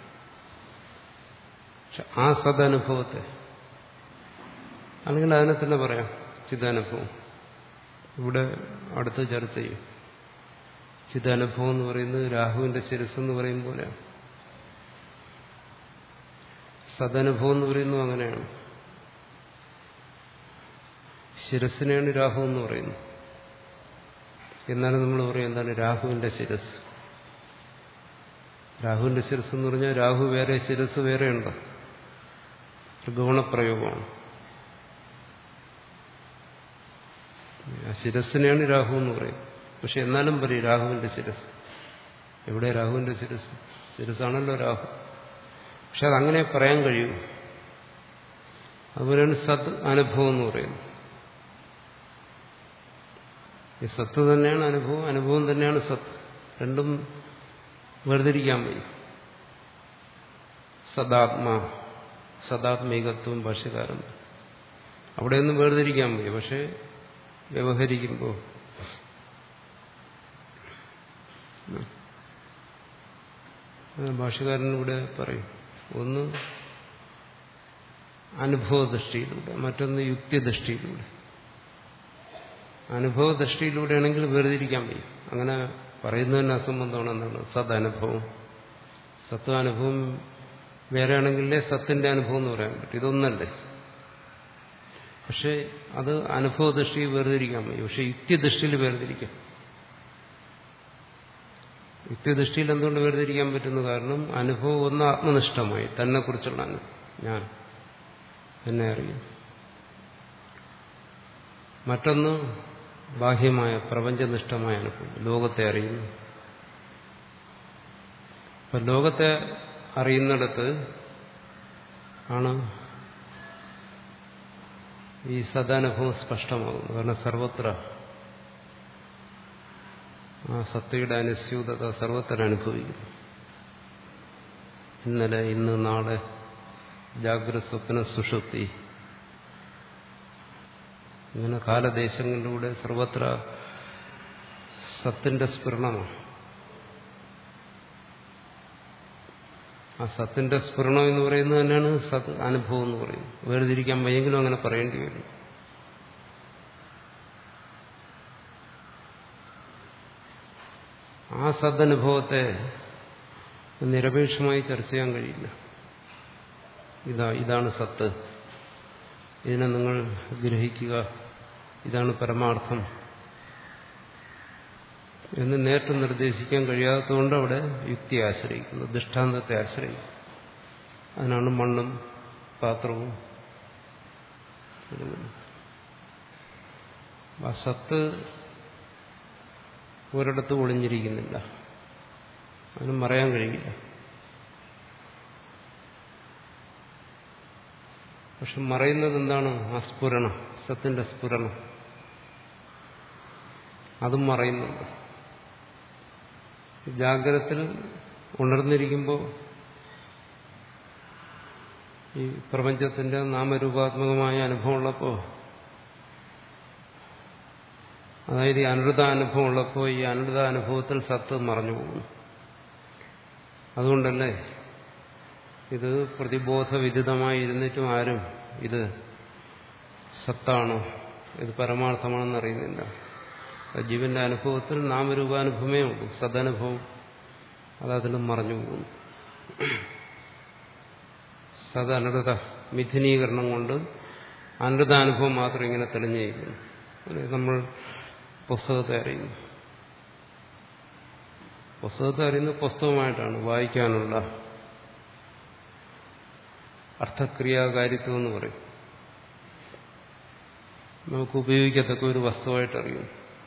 പക്ഷെ ആ സദനുഭവത്തെ, അല്ലെങ്കിൽ അതിനെ തന്നെ പറയാം ചിദാനുഭവം. ഇവിടെ അടുത്ത് ചർച്ച ചെയ്യും. ചിദാനുഭവം എന്ന് പറയുന്നത് രാഹുവിന്റെ ശിരസ് എന്ന് പറയും പോലെയാണ്. സദനുഭവം എന്ന് പറയുന്നത് അങ്ങനെയാണ്. ശിരസിനെയാണ് രാഹു എന്ന് പറയുന്നത്. എന്നാലും നമ്മൾ പറയും എന്താണ് രാഹുവിന്റെ ശിരസ്. രാഹുവിന്റെ ശിരസ് എന്ന് പറഞ്ഞാൽ രാഹു വേറെ ശിരസ് വേറെയുണ്ട്. ഗുണപ്രയോഗമാണ്. ആ ശിരസിനെയാണ് രാഹു എന്ന് പറയും. പക്ഷെ എന്നാലും പറയും രാഹുവിന്റെ ശിരസ്. എവിടെ രാഹുവിന്റെ ശിരസ്? ശിരസാണല്ലോ രാഹു. പക്ഷെ അതങ്ങനെ പറയാൻ കഴിയൂ. അതുപോലെയാണ് സത് അനുഭവം എന്ന് പറയുന്നത്. ഈ സത്ത് തന്നെയാണ് അനുഭവം, അനുഭവം തന്നെയാണ് സത്ത്. രണ്ടും വേർതിരിക്കാൻ വയ്യ. സദാത്മാ, സദാത്മികത്വം ഭാഷ്യകാരൻ അവിടെയൊന്നും വേർതിരിക്കാൻ വയ്യ. പക്ഷെ വ്യവഹരിക്കുമ്പോൾ ഭാഷ്യകാരൻ ഇവിടെ പറയും. ഒന്ന് അനുഭവദൃഷ്ടിയിലൂടെ, മറ്റൊന്ന് യുക്തിദൃഷ്ടിയിലൂടെ. അനുഭവദൃഷ്ടിയിലൂടെയാണെങ്കിൽ വേർതിരിക്കാൻ വയ്യ. അങ്ങനെ പറയുന്നതിന് അസംബന്ധമാണെന്നാണ് സദനുഭവം. സത്വാനുഭവം വേറെ ആണെങ്കിലേ സത്തിന്റെ അനുഭവം എന്ന് പറയാൻ പറ്റും. ഇതൊന്നല്ലേ. പക്ഷെ അത് അനുഭവദൃഷ്ടിയിൽ വേർതിരിക്കാൻ വയ്യ. പക്ഷെ യുക്തിദൃഷ്ടിയിൽ വേർതിരിക്കാം. യുക്തിദൃഷ്ടിയിൽ എന്തുകൊണ്ട് വേർതിരിക്കാൻ പറ്റുന്നു? കാരണം അനുഭവം ഒന്ന് ആത്മനിഷ്ഠമായി, തന്നെ കുറിച്ചുള്ള അനുഭവം. ഞാൻ എന്നെ അറിയും. മറ്റൊന്ന് ബാഹ്യമായ പ്രപഞ്ചനിഷ്ഠമായ അനുഭവം, ലോകത്തെ അറിയുന്നു. അപ്പൊ ലോകത്തെ അറിയുന്നിടത്ത് ആണ് ഈ സദാനുഭവം സ്പഷ്ടമാകുന്നു. കാരണം സർവത്ര ആ സത്തയുടെ അനുസ്യൂതത സർവത്ര അനുഭവിക്കുന്നു. ഇന്നലെ, ഇന്ന്, നാളെ, ജാഗ്രത, സ്വപ്ന, സുഷുപ്തി, ഇങ്ങനെ കാലദേശങ്ങളിലൂടെ സർവത്ര സത്തിന്റെ സ്ഫുരണമാണ്. ആ സത്തിന്റെ സ്ഫുരണം എന്ന് പറയുന്നത് തന്നെയാണ് സത് അനുഭവം എന്ന് പറയുന്നത്. വേർതിരിക്കാൻ വയ്യെങ്കിലും അങ്ങനെ പറയേണ്ടി വരും. ആ സദനുഭവത്തെ നിരപേക്ഷമായി ചർച്ച ചെയ്യാൻ കഴിയില്ല. ഇതാ ഇതാണ് സത്ത്, ഇതിനെ നിങ്ങൾ ഗ്രഹിക്കുക, ഇതാണ് പരമാർത്ഥം എന്ന് നേരിട്ട് നിർദ്ദേശിക്കാൻ കഴിയാത്തതുകൊണ്ട് അവിടെ യുക്തിയെ ആശ്രയിക്കുന്നു, ദൃഷ്ടാന്തത്തെ ആശ്രയിക്കും. അതിനാണ് മണ്ണും പാത്രവും. ആ സത്ത് ഒരിടത്തും ഒളിഞ്ഞിരിക്കുന്നില്ല, അതിന് മറയാൻ കഴിയില്ല. പക്ഷെ മറയുന്നത് എന്താണ്? ആ സ്ഫുരണം, സത്തിന്റെ സ്ഫുരണം, അതും മറയുന്നുണ്ട്. ജാഗ്രതത്തിൽ ഉണർന്നിരിക്കുമ്പോൾ ഈ പ്രപഞ്ചത്തിന്റെ നാമരൂപാത്മകമായ അനുഭവമുള്ളപ്പോൾ, അതായത് ഈ അനൃതാനുഭവം ഉള്ളപ്പോൾ ഈ അനൃതാനുഭവത്തിൽ സത്ത് മറഞ്ഞു പോകുന്നു. അതുകൊണ്ടല്ലേ ഇത് പ്രതിബോധവിദിതമായി ഇരുന്നിട്ടും ആരും ഇത് സത്താണോ, ഇത് പരമാർത്ഥമാണെന്ന് അറിയുന്നില്ല. ജീവന്റെ അനുഭവത്തിൽ നാമരൂപാനുഭവമേ ഉള്ളൂ, സദനുഭവം അതതിലും മറഞ്ഞു പോകുന്നു. സദനൃത മിഥുനീകരണം കൊണ്ട് അനൃതാനുഭവം മാത്രം ഇങ്ങനെ തെളിഞ്ഞിരിക്കുന്നു. നമ്മൾ പുസ്തകത്തെ അറിയുന്നു. പുസ്തകത്തെ അറിയുന്നത് പുസ്തകമായിട്ടാണ്, വായിക്കാനുള്ള അർത്ഥക്രിയാകാരിത്വം എന്ന് പറയും. നമുക്ക് ഉപയോഗിക്കത്തക്ക ഒരു വസ്തുവായിട്ട് അറിയുന്നു.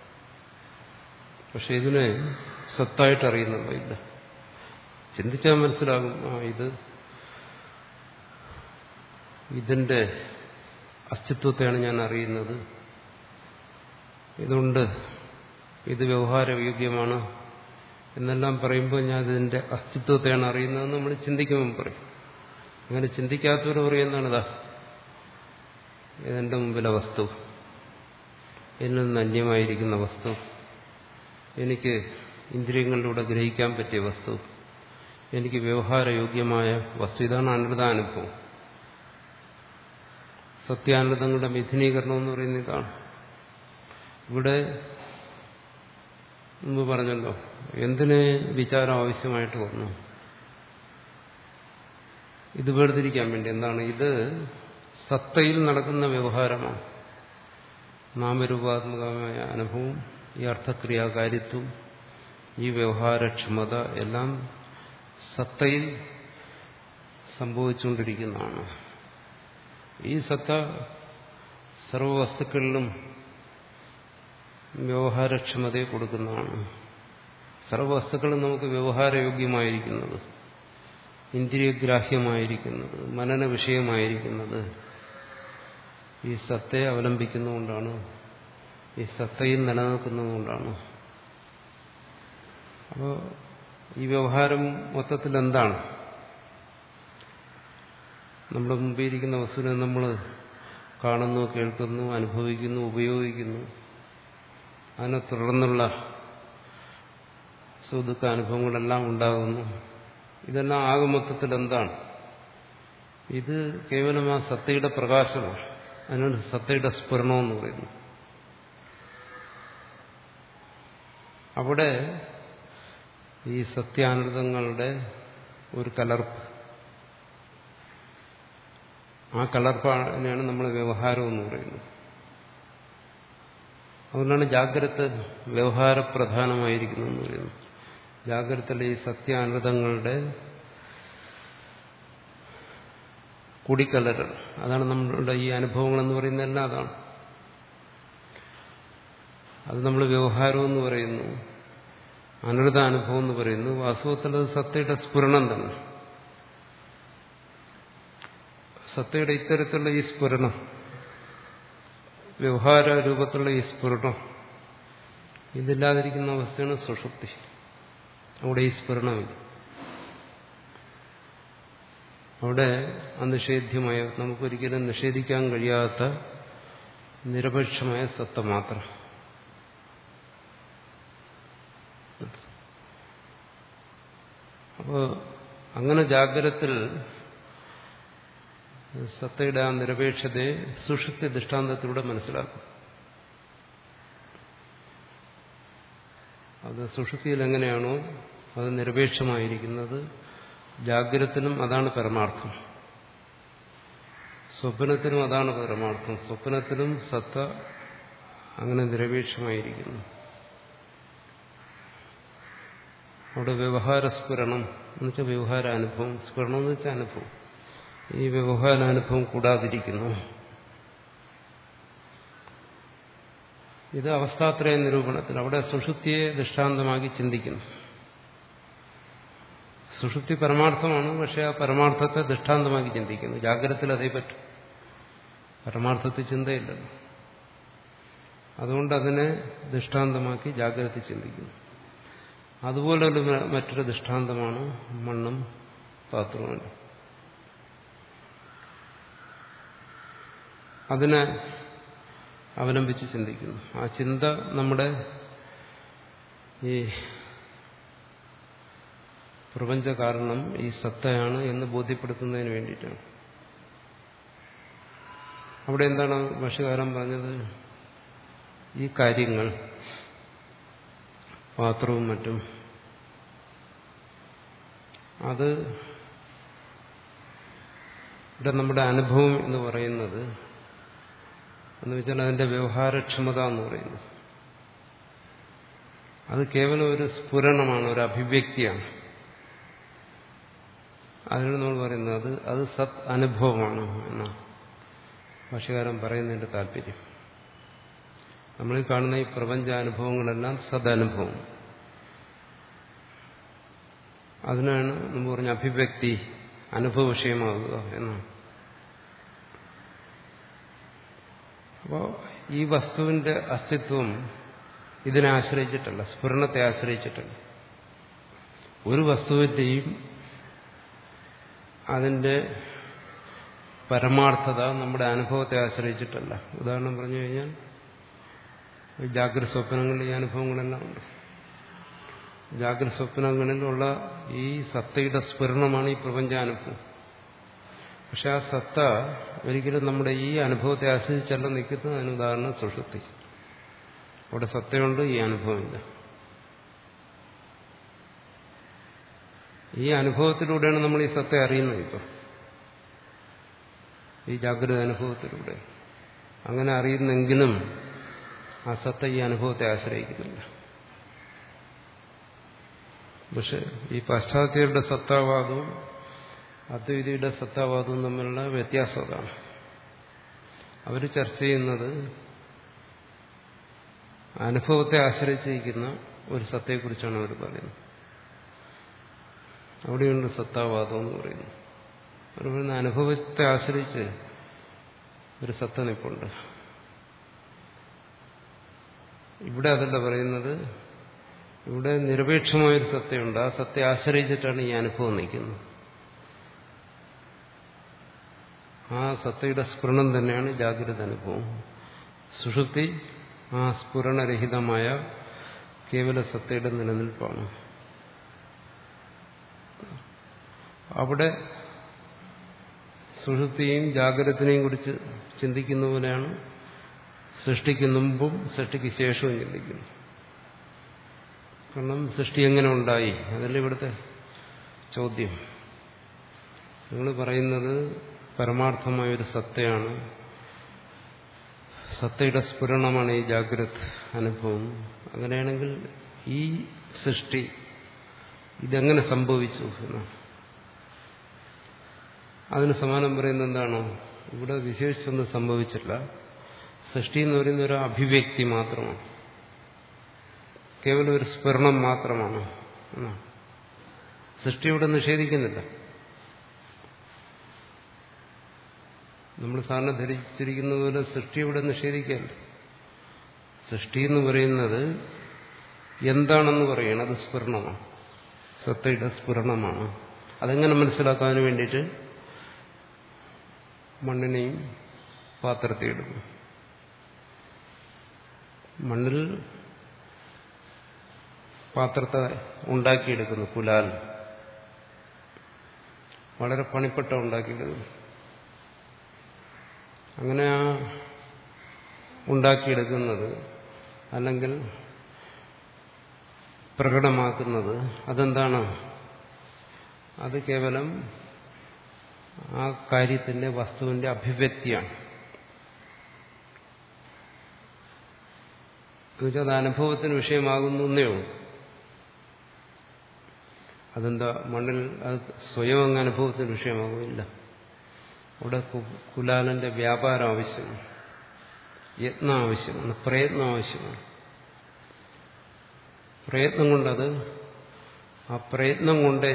പക്ഷെ ഇതിനെ സത്തായിട്ട് അറിയുന്നുണ്ടോ? ഇല്ല. ചിന്തിച്ചാൽ മനസ്സിലാകും, ആ ഇത് ഇതിന്റെ അസ്തിത്വത്തെയാണ് ഞാൻ അറിയുന്നത്, ഇതുണ്ട്, ഇത് വ്യവഹാരയോഗ്യമാണ് എന്നെല്ലാം പറയുമ്പോൾ ഞാൻ ഇതിന്റെ അസ്തിത്വത്തെയാണ് അറിയുന്നതെന്ന് നമ്മൾ ചിന്തിക്കുമ്പോൾ പറയും. അങ്ങനെ ചിന്തിക്കാത്തവർ പറയുന്നതാണിതാ ഇതെന്റെ മുമ്പിലെ വസ്തു, എന്നിൽ നിന്ന് അന്യമായിരിക്കുന്ന വസ്തു, എനിക്ക് ഇന്ദ്രിയങ്ങളിലൂടെ ഗ്രഹിക്കാൻ പറ്റിയ വസ്തു, എനിക്ക് വ്യവഹാരയോഗ്യമായ വസ്തു. ഇതാണ് അനൃതാനുഭവം. സത്യാനൃതങ്ങളുടെ മിഥുനീകരണം എന്ന് പറയുന്ന ഇതാണ്. ഇവിടെ മുമ്പ് പറഞ്ഞല്ലോ, എന്തിന് വിചാരം ആവശ്യമായിട്ട് വന്നു? ഇത് വേർതിരിക്കാൻ വേണ്ടി. എന്താണ് ഇത്? സത്തയിൽ നടക്കുന്ന വ്യവഹാരമാണ്. നാമരൂപാത്മകമായ അനുഭവം, ഈ അർത്ഥക്രിയാകാരിത്വം, ഈ വ്യവഹാരക്ഷമത എല്ലാം സത്തയിൽ സംഭവിച്ചുകൊണ്ടിരിക്കുന്നതാണ്. ഈ സത്ത സർവവസ്തുക്കളിലും വ്യവഹാരക്ഷമതയെ കൊടുക്കുന്നതാണ്. സർവവസ്തുക്കളും നമുക്ക് വ്യവഹാരയോഗ്യമായിരിക്കുന്നത്, ഇന്ദ്രിയഗ്രാഹ്യമായിരിക്കുന്നത്, മനന വിഷയമായിരിക്കുന്നത് ഈ സത്തയെ അവലംബിക്കുന്നതുകൊണ്ടാണ്, ഈ സത്തയിൽ നിലനിൽക്കുന്നതുകൊണ്ടാണ്. അപ്പോൾ ഈ വ്യവഹാരം മൊത്തത്തിൽ എന്താണ്? നമ്മുടെ മുമ്പിരിക്കുന്ന വസ്തുവിനെ നമ്മൾ കാണുന്നു, കേൾക്കുന്നു, അനുഭവിക്കുന്നു, ഉപയോഗിക്കുന്നു. അതിനെ തുടർന്നുള്ള സുഖ അനുഭവങ്ങളെല്ലാം ഉണ്ടാകുന്നു. ഇതെല്ലാം ആകെ മൊത്തത്തിൽ എന്താണ്? ഇത് കേവലം ആ സത്തയുടെ പ്രകാശമാണ്. അതിനാണ് സത്തയുടെ സ്ഫുരണമെന്ന് പറയുന്നു. അവിടെ ഈ സത്യാനൃതങ്ങളുടെ ഒരു കലർപ്പ്, ആ കലർപ്പാണ് നമ്മൾ വ്യവഹാരം എന്ന് പറയുന്നത്. അതുകൊണ്ടാണ് ജാഗ്രത വ്യവഹാരപ്രധാനമായിരിക്കുന്നതെന്ന് പറയുന്നത്. ജാഗ്രതയിലെ ഈ സത്യാനൃതങ്ങളുടെ കൂടിക്കലരൽ, അതാണ് നമ്മളുടെ ഈ അനുഭവങ്ങളെന്ന് പറയുന്നതെല്ലാം അതാണ്. അത് നമ്മൾ വ്യവഹാരമെന്ന് പറയുന്നു, അനൃത അനുഭവം എന്ന് പറയുന്നു. വാസ്തവത്തിൽ അത് സത്തയുടെ സ്ഫുരണം തന്നെ. സത്തയുടെ ഇത്തരത്തിലുള്ള ഈ സ്ഫുരണം, വ്യവഹാര രൂപത്തിലുള്ള ഈ സ്ഫുരണം, ഇതില്ലാതിരിക്കുന്ന അവസ്ഥയാണ് സുഷുപ്തി. അവിടെ ഈ സ്ഫുരണമില്ല. അവിടെ അനിഷേധ്യമായ, നമുക്കൊരിക്കലും നിഷേധിക്കാൻ കഴിയാത്ത നിരപേക്ഷമായ സത്ത മാത്രം. അപ്പോൾ അങ്ങനെ ജാഗ്രതത്തിൽ സത്തയുടെ ആ നിരപേക്ഷതയെ സുഷുപ്തി ദൃഷ്ടാന്തത്തിലൂടെ മനസ്സിലാക്കും. അത് സുഷുപ്തിയിൽ എങ്ങനെയാണോ അത് നിരപേക്ഷമായിരിക്കുന്നത്, ജാഗ്രതത്തിനും അതാണ് പരമാർത്ഥം, സ്വപ്നത്തിനും അതാണ് പരമാർത്ഥം. സ്വപ്നത്തിലും സത്ത അങ്ങനെ നിരപേക്ഷമായിരിക്കുന്നു. അവിടെ വ്യവഹാരസ്ഫുരണം എന്ന് വെച്ചാൽ വ്യവഹാരാനുഭവം, സ്ഫുരണം എന്ന് വെച്ചാൽ അനുഭവം. ഈ വ്യവഹാരാനുഭവം കൂടാതിരിക്കുന്നു. ഇത് അവസ്ഥാത്രയ നിരൂപണത്തിൽ അവിടെ സുഷുപ്തിയെ ദൃഷ്ടാന്തമാക്കി ചിന്തിക്കുന്നു. സുഷുപ്തി പരമാർത്ഥമാണ്, പക്ഷെ ആ പരമാർത്ഥത്തെ ദൃഷ്ടാന്തമാക്കി ചിന്തിക്കുന്നു. ജാഗ്രതത്തിൽ അതേ പറ്റും, പരമാർത്ഥത്തിൽ ചിന്തയില്ലല്ലോ. അതുകൊണ്ട് അതിനെ ദൃഷ്ടാന്തമാക്കി ജാഗ്രത ചിന്തിക്കുന്നു. അതുപോലെ മറ്റൊരു ദൃഷ്ടാന്തമാണ് മണ്ണും പാത്രവും. അതിനെ അവലംബിച്ച് ചിന്തിക്കുന്നു. ആ ചിന്ത നമ്മുടെ ഈ പ്രപഞ്ച കാരണം ഈ സത്തയാണ് എന്ന് ബോധ്യപ്പെടുത്തുന്നതിന് വേണ്ടിയിട്ടാണ്. അവിടെ എന്താണ് ഭാഷ്യകാരൻ പറഞ്ഞത്? ഈ കാര്യങ്ങൾ, പാത്രവും മറ്റും, അത് ഇവിടെ നമ്മുടെ അനുഭവം എന്ന് പറയുന്നത് എന്ന് വെച്ചാൽ അതിന്റെ വ്യവഹാരക്ഷമത എന്ന് പറയുന്നത് അത് കേവലം ഒരു സ്ഫുരണമാണ്, ഒരു അഭിവ്യക്തിയാണ്. അതിനാണ് നമ്മൾ പറയുന്നത് അത് അത് സത് അനുഭവമാണ് എന്നാണ് ഭാഷ്യകാരൻ പറയുന്നതിന്റെ താല്പര്യം. നമ്മൾ കാണുന്ന ഈ പ്രപഞ്ചാനുഭവങ്ങളെല്ലാം സദനുഭവം. അതിനാണ് നമ്മൾ പറഞ്ഞ അഭിവ്യക്തി, അനുഭവ വിഷയമാകുക എന്നാണ്. അപ്പോൾ ഈ വസ്തുവിന്റെ അസ്തിത്വം ഇതിനെ ആശ്രയിച്ചിട്ടല്ല, സ്ഫുരണത്തെ ആശ്രയിച്ചിട്ടല്ല. ഒരു വസ്തുവിന്റെയും അതിന്റെ പരമാർത്ഥത നമ്മുടെ അനുഭവത്തെ ആശ്രയിച്ചിട്ടല്ല. ഉദാഹരണം പറഞ്ഞു കഴിഞ്ഞാൽ ജാഗ്രത സ്വപ്നങ്ങളിൽ ഈ അനുഭവങ്ങളെല്ലാം ഉണ്ട്. ജാഗ്രത സ്വപ്നങ്ങളിലുള്ള ഈ സത്തയുടെ സ്ഫുരണമാണ് ഈ പ്രപഞ്ചാനുഭവം. പക്ഷെ ആ സത്ത ഒരിക്കലും നമ്മുടെ ഈ അനുഭവത്തെ ആശ്രയിച്ചല്ല നിൽക്കുന്നത്. അതിന് ഉദാഹരണം സുഷുപ്തി. അവിടെ സത്തയുണ്ട്, ഈ അനുഭവമില്ല. ഈ അനുഭവത്തിലൂടെയാണ് നമ്മൾ ഈ സത്ത അറിയുന്നത്. ഇപ്പം ഈ ജാഗ്രത അനുഭവത്തിലൂടെ. അങ്ങനെ അറിയുന്നെങ്കിലും ആ സത്ത ഈ അനുഭവത്തെ ആശ്രയിക്കുന്നില്ല. പക്ഷെ ഈ പാശ്ചാത്യരുടെ സത്താവാദവും അദ്വൈതിയുടെ സത്താവാദവും തമ്മിലുള്ള വ്യത്യാസം അതാണ്. അവർ ചർച്ച ചെയ്യുന്നത് അനുഭവത്തെ ആശ്രയിച്ചിരിക്കുന്ന ഒരു സത്തയെക്കുറിച്ചാണ് അവർ പറയുന്നത്. അവിടെയുണ്ട് സത്താവാദം എന്ന് പറയുന്നത്. അവർ പറയുന്ന അനുഭവത്തെ ആശ്രയിച്ച് ഒരു സത്ത നിൽപ്പുണ്ട്. ഇവിടെ അതല്ല പറയുന്നത്. ഇവിടെ നിരപേക്ഷമായൊരു സത്തയുണ്ട്. ആ സത്തയെ ആശ്രയിച്ചിട്ടാണ് ഈ അനുഭവം നിൽക്കുന്നത്. ആ സത്തയുടെ സ്ഫുരണം തന്നെയാണ് ജാഗ്രത അനുഭവം. സുഷുപ്തി ആ സ്ഫുരണരഹിതമായ കേവല സത്തയുടെ നിലനിൽപ്പാണ്. അവിടെ സുഷുപ്തിയെയും ജാഗ്രതത്തിനെയും കുറിച്ച് ചിന്തിക്കുന്ന പോലെയാണ് സൃഷ്ടിക്ക് മുമ്പും സൃഷ്ടിക്ക് ശേഷവും ചിന്തിക്കുന്നു. കാരണം സൃഷ്ടി എങ്ങനെ ഉണ്ടായി, അതല്ല ഇവിടുത്തെ ചോദ്യം. നിങ്ങൾ പറയുന്നത് പരമാർത്ഥമായൊരു സത്തയാണ്, സത്തയുടെ സ്ഫുരണമാണ് ഈ ജാഗ്രത് അനുഭവം. അങ്ങനെയാണെങ്കിൽ ഈ സൃഷ്ടി ഇതെങ്ങനെ സംഭവിച്ചു എന്നാണ്. അതിന് സമാനം പറയുന്നത് എന്താണോ, ഇവിടെ വിശേഷിച്ചൊന്നും സംഭവിച്ചില്ല. സൃഷ്ടി എന്ന് പറയുന്ന ഒരു അഭിവ്യക്തി മാത്രമാണ്, കേവലം ഒരു സ്ഫുരണം മാത്രമാണ്. സൃഷ്ടി ഇവിടെ നിഷേധിക്കുന്നില്ല. നമ്മൾ സാറിന് ധരിച്ചിരിക്കുന്ന പോലെ സൃഷ്ടി ഇവിടെ നിഷേധിക്കല്ല. സൃഷ്ടി എന്ന് പറയുന്നത് എന്താണെന്ന് പറയണം, അത് സ്ഫുരണമാണ്, സത്തയുടെ സ്ഫുരണമാണ്. അതെങ്ങനെ മനസ്സിലാക്കാൻ വേണ്ടിയിട്ട് മണ്ണിനെയും പാത്രത്തെ ഇടുന്നു. മണ്ണിൽ പാത്രത്തെ ഉണ്ടാക്കിയെടുക്കുന്നു. കുലാൽ വളരെ പണിപ്പെട്ട ഉണ്ടാക്കിയെടുക്കുന്നു. അങ്ങനെ ആ ഉണ്ടാക്കിയെടുക്കുന്നത് അല്ലെങ്കിൽ പ്രകടമാക്കുന്നത് അതെന്താണ്? അത് കേവലം ആ കാര്യത്തിന്റെ വസ്തുവിന്റെ അഭിവ്യക്തിയാണ്. എന്നുവെച്ചാൽ അത് അനുഭവത്തിന് വിഷയമാകുന്നു എന്നേ ഉള്ളൂ. അതെന്താ മണ്ണിൽ അത് സ്വയം അങ്ങ് അനുഭവത്തിന് വിഷയമാകുന്നില്ല. അവിടെ കുലാലന്റെ വ്യാപാരം ആവശ്യമാണ്, യത്നം ആവശ്യമാണ്, പ്രയത്നം ആവശ്യമാണ്. പ്രയത്നം കൊണ്ടത് ആ പ്രയത്നം കൊണ്ടേ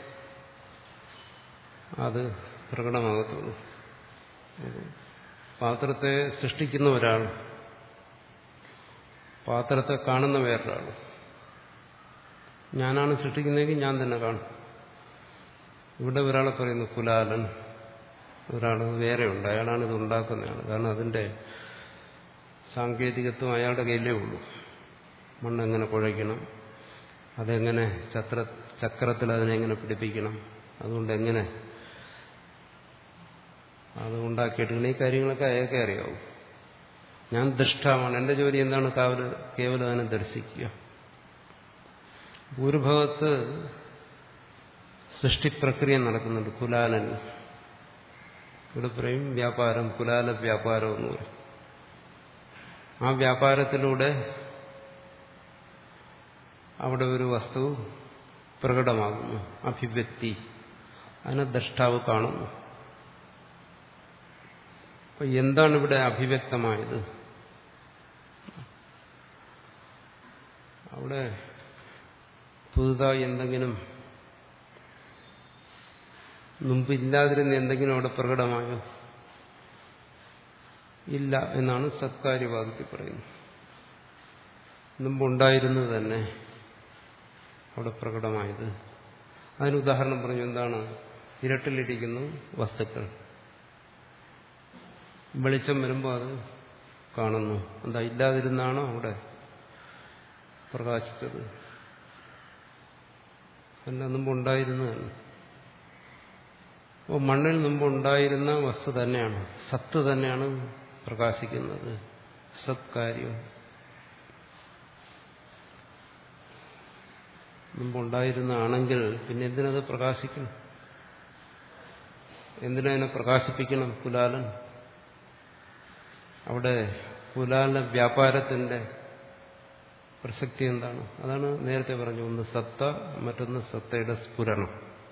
അത് പ്രകടമാകത്തുള്ളൂ. പാത്രത്തെ സൃഷ്ടിക്കുന്ന ഒരാൾ, പാത്രത്തെ കാണുന്ന വേറൊരാൾ. ഞാനാണ് സൃഷ്ടിക്കുന്നതെങ്കിൽ ഞാൻ തന്നെ കാണും. ഇവിടെ ഒരാളെ പറയുന്നു കുലാലൻ, ഒരാൾ വേറെയുണ്ട്, അയാളാണ് ഇത് ഉണ്ടാക്കുന്നയാൾ. കാരണം അതിന്റെ സാങ്കേതികത്വം അയാളുടെ കയ്യിലേ ഉള്ളൂ. മണ്ണെങ്ങനെ കുഴയ്ക്കണം, അതെങ്ങനെ ചക്ര ചക്രത്തിൽ അതിനെങ്ങനെ പിടിപ്പിക്കണം, അതുകൊണ്ട് എങ്ങനെ അത് ഉണ്ടാക്കിയെടുക്കണം, ഈ കാര്യങ്ങളൊക്കെ അയാൾക്കേ അറിയാവൂ. ഞാൻ ദൃഷ്ടാവാണ്, എന്റെ ജോലി എന്താണ്? കാവല് കേവലം അതിനെ ദർശിക്കുക. ഒരു ഭാഗത്ത് സൃഷ്ടിപ്രക്രിയ നടക്കുന്നുണ്ട് കുലാലൻ. ഇവിടെ പറയും വ്യാപാരം, കുലാല വ്യാപാരം എന്ന് പറയും. ആ വ്യാപാരത്തിലൂടെ അവിടെ ഒരു വസ്തു പ്രകടമാകുന്നു, അഭിവ്യക്തി. അതിനെ ദ്രഷ്ടാവ് കാണുന്നു. അപ്പൊ എന്താണ് ഇവിടെ അഭിവ്യക്തമായത്? അവിടെ പുതുതായി എന്തെങ്കിലും, മുമ്പില്ലാതിരുന്ന എന്തെങ്കിലും അവിടെ പ്രകടമായോ? ഇല്ല എന്നാണ് സത്കാര്യവാദത്തിൽ പറയുന്നത്. മുമ്പുണ്ടായിരുന്നത് തന്നെ അവിടെ പ്രകടമായത്. അതിന് ഉദാഹരണം പറഞ്ഞു. എന്താണ്? ഇരട്ടിലിരിക്കുന്നു വസ്തുക്കൾ, വെളിച്ചം വരുമ്പോൾ അത് കാണുന്നു. എന്താ, ഇല്ലാതിരുന്നാണോ അവിടെ പ്രകാശിച്ചത്? അല്ല, മുമ്പുണ്ടായിരുന്നതാണ്. അപ്പോൾ മണ്ണിൽ മുമ്പുണ്ടായിരുന്ന വസ്തു തന്നെയാണ്, സത്ത് തന്നെയാണ് പ്രകാശിക്കുന്നത്. സത്കാര്യം മുമ്പുണ്ടായിരുന്നതാണെങ്കിൽ പിന്നെ എന്തിനത് പ്രകാശിക്കും എന്തിനതിനെ പ്രകാശിപ്പിക്കണം കുലാലൻ? അവിടെ കുലാല വ്യാപാരത്തിന്റെ പ്രസക്തി എന്താണ്? അതാണ് നേരത്തെ പറഞ്ഞു, ഒന്ന് സത്ത, മറ്റൊന്ന് സത്തയുടെ സ്ഫുരണം.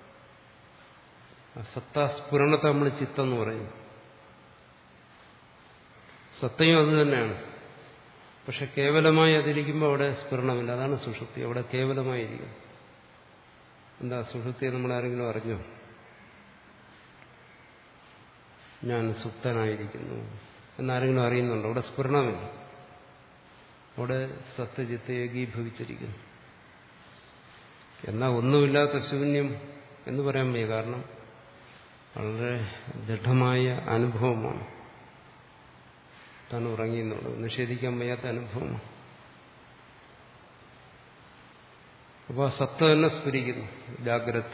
ആ സത്താ സ്ഫുരണത്തെ നമ്മൾ ചിത്തം എന്ന് പറയും. സത്തയും അത് തന്നെയാണ്. പക്ഷെ കേവലമായി അതിരിക്കുമ്പോൾ അവിടെ സ്ഫുരണമില്ല. അതാണ് സുഷുപ്തി. അവിടെ കേവലമായിരിക്കും. എന്താ സുഷുപ്തിയെ നമ്മൾ ആരെങ്കിലും അറിഞ്ഞോ? ഞാൻ സുപ്തനായിരിക്കുന്നു എന്നാരെങ്കിലും അറിയുന്നുണ്ടോ? അവിടെ സ്ഫുരണമില്ല. അവിടെ സത്യജിത്ത് ഏകീഭവിച്ചിരിക്കുന്നു. എന്നാൽ ഒന്നുമില്ലാത്ത ശൂന്യം എന്ന് പറയാൻ വയ്യ. കാരണം വളരെ ദൃഢമായ അനുഭവമാണ് താൻ ഉറങ്ങിയെന്നുള്ളത്. നിഷേധിക്കാൻ വയ്യാത്ത അനുഭവമാണ്. അപ്പോൾ സത്ത് തന്നെ സ്ഫുരിക്കുന്നു, ജാഗ്രത.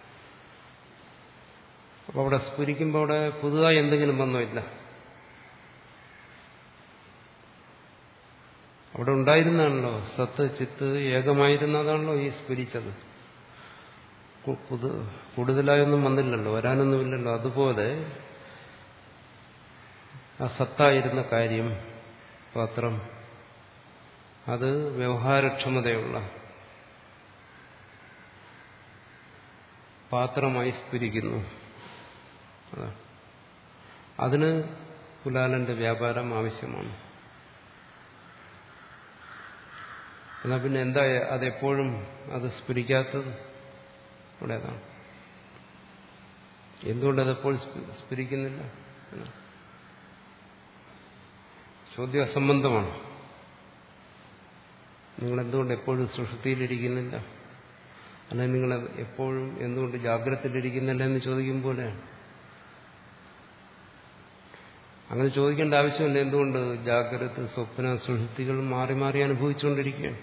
അപ്പോൾ അവിടെ സ്ഫുരിക്കുമ്പോൾ അവിടെ പുതുതായി എന്തെങ്കിലും വന്നോ? ഇല്ല. അവിടെ ഉണ്ടായിരുന്നാണല്ലോ സത്ത് ചിത്ത് ഏകമായിരുന്നതാണല്ലോ ഈ സ്ഫുരിച്ചത്. പുതു കൂടുതലായൊന്നും വന്നില്ലല്ലോ, വരാനൊന്നുമില്ലല്ലോ. അതുപോലെ ആ സത്തായിരുന്ന കാര്യം, പാത്രം, അത് വ്യവഹാരക്ഷമതയുള്ള പാത്രമായി സ്ഫുരിക്കുന്നു. അതിന് കുലാലന്റെ വ്യാപാരം ആവശ്യമാണ്. എന്നാൽ പിന്നെ എന്താ അതെപ്പോഴും അത് സ്ഫുരിക്കാത്തത്? ഇവിടെ അതാണ്. എന്തുകൊണ്ടതെപ്പോൾ സ്ഫുരിക്കുന്നില്ല? ചോദ്യം അസംബന്ധമാണ്. നിങ്ങളെന്തുകൊണ്ട് എപ്പോഴും സുഷുപ്തിയിലിരിക്കുന്നില്ല, അല്ലെങ്കിൽ നിങ്ങൾ എപ്പോഴും എന്തുകൊണ്ട് ജാഗ്രതയിലിരിക്കുന്നില്ല എന്ന് ചോദിക്കും പോലെയാണ്. അങ്ങനെ ചോദിക്കേണ്ട ആവശ്യമില്ല. എന്തുകൊണ്ട് ജാഗ്രത സ്വപ്ന സുഷുപ്തികൾ മാറി മാറി അനുഭവിച്ചുകൊണ്ടിരിക്കുകയാണ്.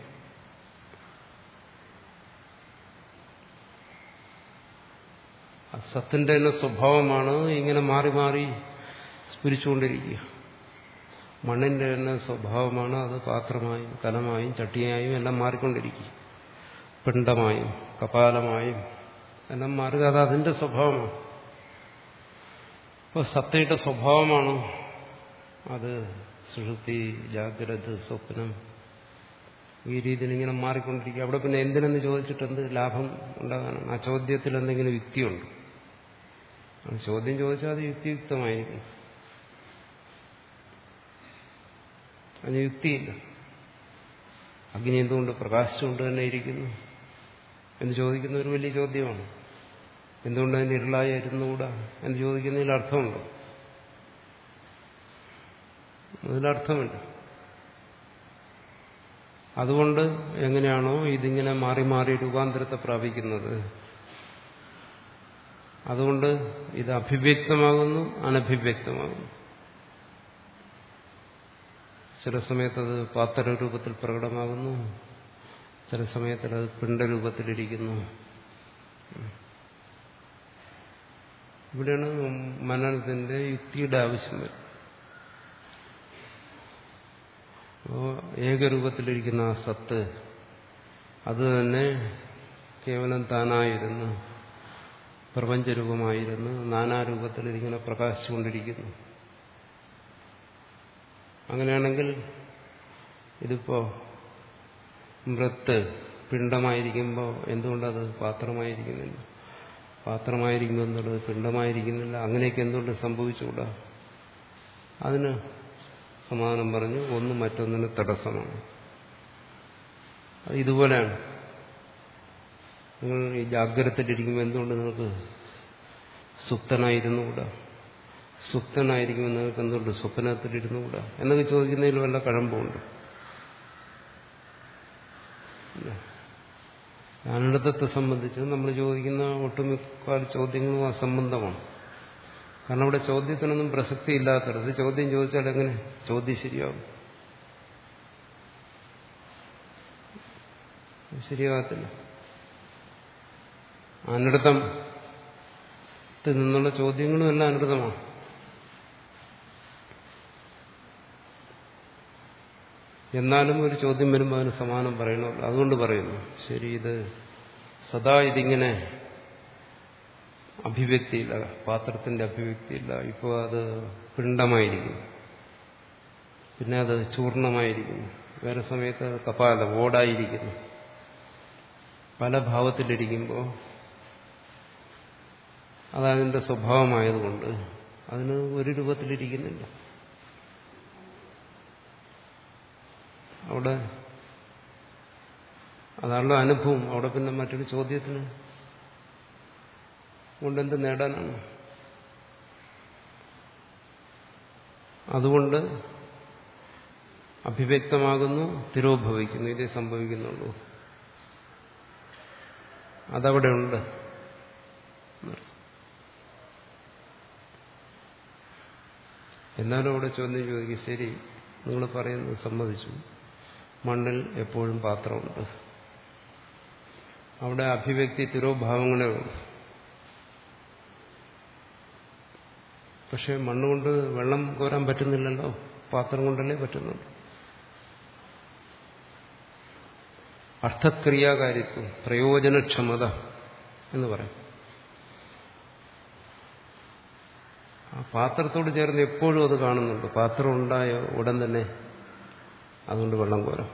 സത്തിന്റെ തന്നെ സ്വഭാവമാണ് ഇങ്ങനെ മാറി മാറി സ്ഫുരിച്ചുകൊണ്ടിരിക്കുക. മണ്ണിന്റെ തന്നെ സ്വഭാവമാണ് അത് പാത്രമായും കലമായും ചട്ടിയായും എല്ലാം മാറിക്കൊണ്ടിരിക്കുക. പിണ്ഡമായും കപാലമായും എല്ലാം മാറുക. അത് അതിന്റെ സ്വഭാവമാണ്. അപ്പോൾ സത്തയുടെ സ്വഭാവമാണ് അത് സുഷുപ്തി, ജാഗ്രത, സ്വപ്നം, ഈ രീതിയിൽ ഇങ്ങനെ മാറിക്കൊണ്ടിരിക്കുക. അവിടെ പിന്നെ എന്തിനെന്ന് ചോദിച്ചിട്ട് എന്ത് ലാഭം ഉണ്ടാകാനാണ്? ആ ചോദ്യത്തിൽ എന്തെങ്കിലും യുക്തിയുണ്ട്? ചോദ്യം ചോദിച്ചാൽ അത് യുക്തിയുക്തമായിരിക്കും. അതിന് യുക്തിയില്ല. അഗ്നി എന്തുകൊണ്ട് പ്രകാശിച്ചുകൊണ്ട് തന്നെ ഇരിക്കുന്നു എന്ന് ചോദിക്കുന്ന ഒരു വലിയ ചോദ്യമാണ്. എന്തുകൊണ്ട് അതിന് ഇരുളായിരുന്നുകൂടാ എന്ന് ചോദിക്കുന്നതിൽ അർത്ഥമുണ്ടോ? അതിലർത്ഥമില്ല. അതുകൊണ്ട് എങ്ങനെയാണോ ഇതിങ്ങനെ മാറി മാറി രൂപാന്തരത്തെ പ്രാപിക്കുന്നത്, അതുകൊണ്ട് ഇത് അഭിവ്യക്തമാകുന്നു, അനഭിവ്യക്തമാകുന്നു. ചില സമയത്തത് പാത്രരൂപത്തിൽ പ്രകടമാകുന്നു, ചില സമയത്തിൽ അത് പിണ്ഡരൂപത്തിലിരിക്കുന്നു. ഇവിടെയാണ് മനനത്തിന്റെ യുക്തിയുടെ ആവശ്യം വരും. അപ്പോൾ ഏകരൂപത്തിലിരിക്കുന്ന ആ സത്ത് അത് തന്നെ കേവലം താനായിരുന്നു, പ്രപഞ്ചരൂപമായിരുന്നു, നാനാരൂപത്തിലിരിക്കുന്ന പ്രകാശിച്ചുകൊണ്ടിരിക്കുന്നു. അങ്ങനെയാണെങ്കിൽ ഇതിപ്പോ മൃത്ത് പിണ്ഡമായിരിക്കുമ്പോൾ എന്തുകൊണ്ടത് പാത്രമായിരിക്കുന്നില്ല? പാത്രമായിരിക്കുമ്പോൾ എന്തുകൊണ്ട് പിണ്ഡമായിരിക്കുന്നില്ല? അങ്ങനെയൊക്കെ എന്തുകൊണ്ട് സംഭവിച്ചുകൂടാ? അതിന് സമാധാനം പറഞ്ഞു, ഒന്ന് മറ്റൊന്നിന് തടസ്സമാണ്. അത് ഇതുപോലെയാണ്. നിങ്ങൾ ഈ ജാഗ്രതയിലിരിക്കുമ്പോൾ എന്തുകൊണ്ട് നിങ്ങൾക്ക് സുപ്തനായിരുന്നുകൂടാ? സുപ്തനായിരിക്കുമ്പോൾ നിങ്ങൾക്ക് എന്തുകൊണ്ട് സ്വപ്നത്തിലിരുന്നുകൂടാ എന്നൊക്കെ ചോദിക്കുന്നതിൽ വല്ല കഴമ്പുണ്ട്? അനന്തത്തെ സംബന്ധിച്ച് നമ്മൾ ചോദിക്കുന്ന ഒട്ടുമിക്ക ചോദ്യങ്ങളും അസംബന്ധമാണ്. കാരണം അവിടെ ചോദ്യത്തിനൊന്നും പ്രസക്തി ഇല്ലാത്തത്. ചോദ്യം ചോദിച്ചാൽ എങ്ങനെ ചോദ്യം ശരിയാവും? ശരിയാകത്തില്ല. അനന്തത്തിൽ നിന്നുള്ള ചോദ്യങ്ങളും എല്ലാം അനന്തമാണ്. എന്നാലും ഒരു ചോദ്യം വരുമ്പോൾ അതിന് സമാനം പറയണമല്ലോ. അതുകൊണ്ട് പറയുന്നു, ശരി, ഇത് സദാ ഇതിങ്ങനെ അഭിവ്യക്തിയില്ല, പാത്രത്തിന്റെ അഭിവ്യക്തിയില്ല. ഇപ്പോൾ അത് പിണ്ഡമായിരിക്കും, പിന്നെ അത് ചൂർണമായിരിക്കുന്നു, വേറെ സമയത്ത് അത് കപാല ഓടായിരിക്കുന്നു. പല ഭാവത്തിലിരിക്കുമ്പോൾ അതതിൻ്റെ സ്വഭാവമായതുകൊണ്ട് അതിന് ഒരു രൂപത്തിലിരിക്കുന്നില്ല. അവിടെ അതാണല്ലോ അനുഭവം. അവിടെ പിന്നെ മറ്റൊരു ചോദ്യത്തിന് കൊണ്ടെന്ത് നേടാനാണ്? അതുകൊണ്ട് അഭിവ്യക്തമാകുന്നു, തിരോഭവിക്കുന്നു, ഇതേ സംഭവിക്കുന്നുള്ളൂ. അതവിടെ ഉണ്ട്. എന്നാലും അവിടെ ചോദ്യം ചോദിക്കും, ശരി, നിങ്ങൾ പറയുന്നത് സമ്മതിച്ചു, മണ്ണിൽ എപ്പോഴും പാത്രമുണ്ട്, അവിടെ അഭിവ്യക്തി തിരോഭാവങ്ങളേ ഉള്ളൂ. പക്ഷെ മണ്ണുകൊണ്ട് വെള്ളം കോരാൻ പറ്റുന്നില്ലല്ലോ, പാത്രം കൊണ്ടല്ലേ പറ്റുന്നുള്ളൂ. അർത്ഥക്രിയാകാരിത്വം, പ്രയോജനക്ഷമത എന്ന് പറയും. ആ പാത്രത്തോട് ചേർന്ന് എപ്പോഴും അത് കാണുന്നുണ്ട്. പാത്രം ഉണ്ടായ ഉടൻ തന്നെ അതുകൊണ്ട് വെള്ളം കോരാം,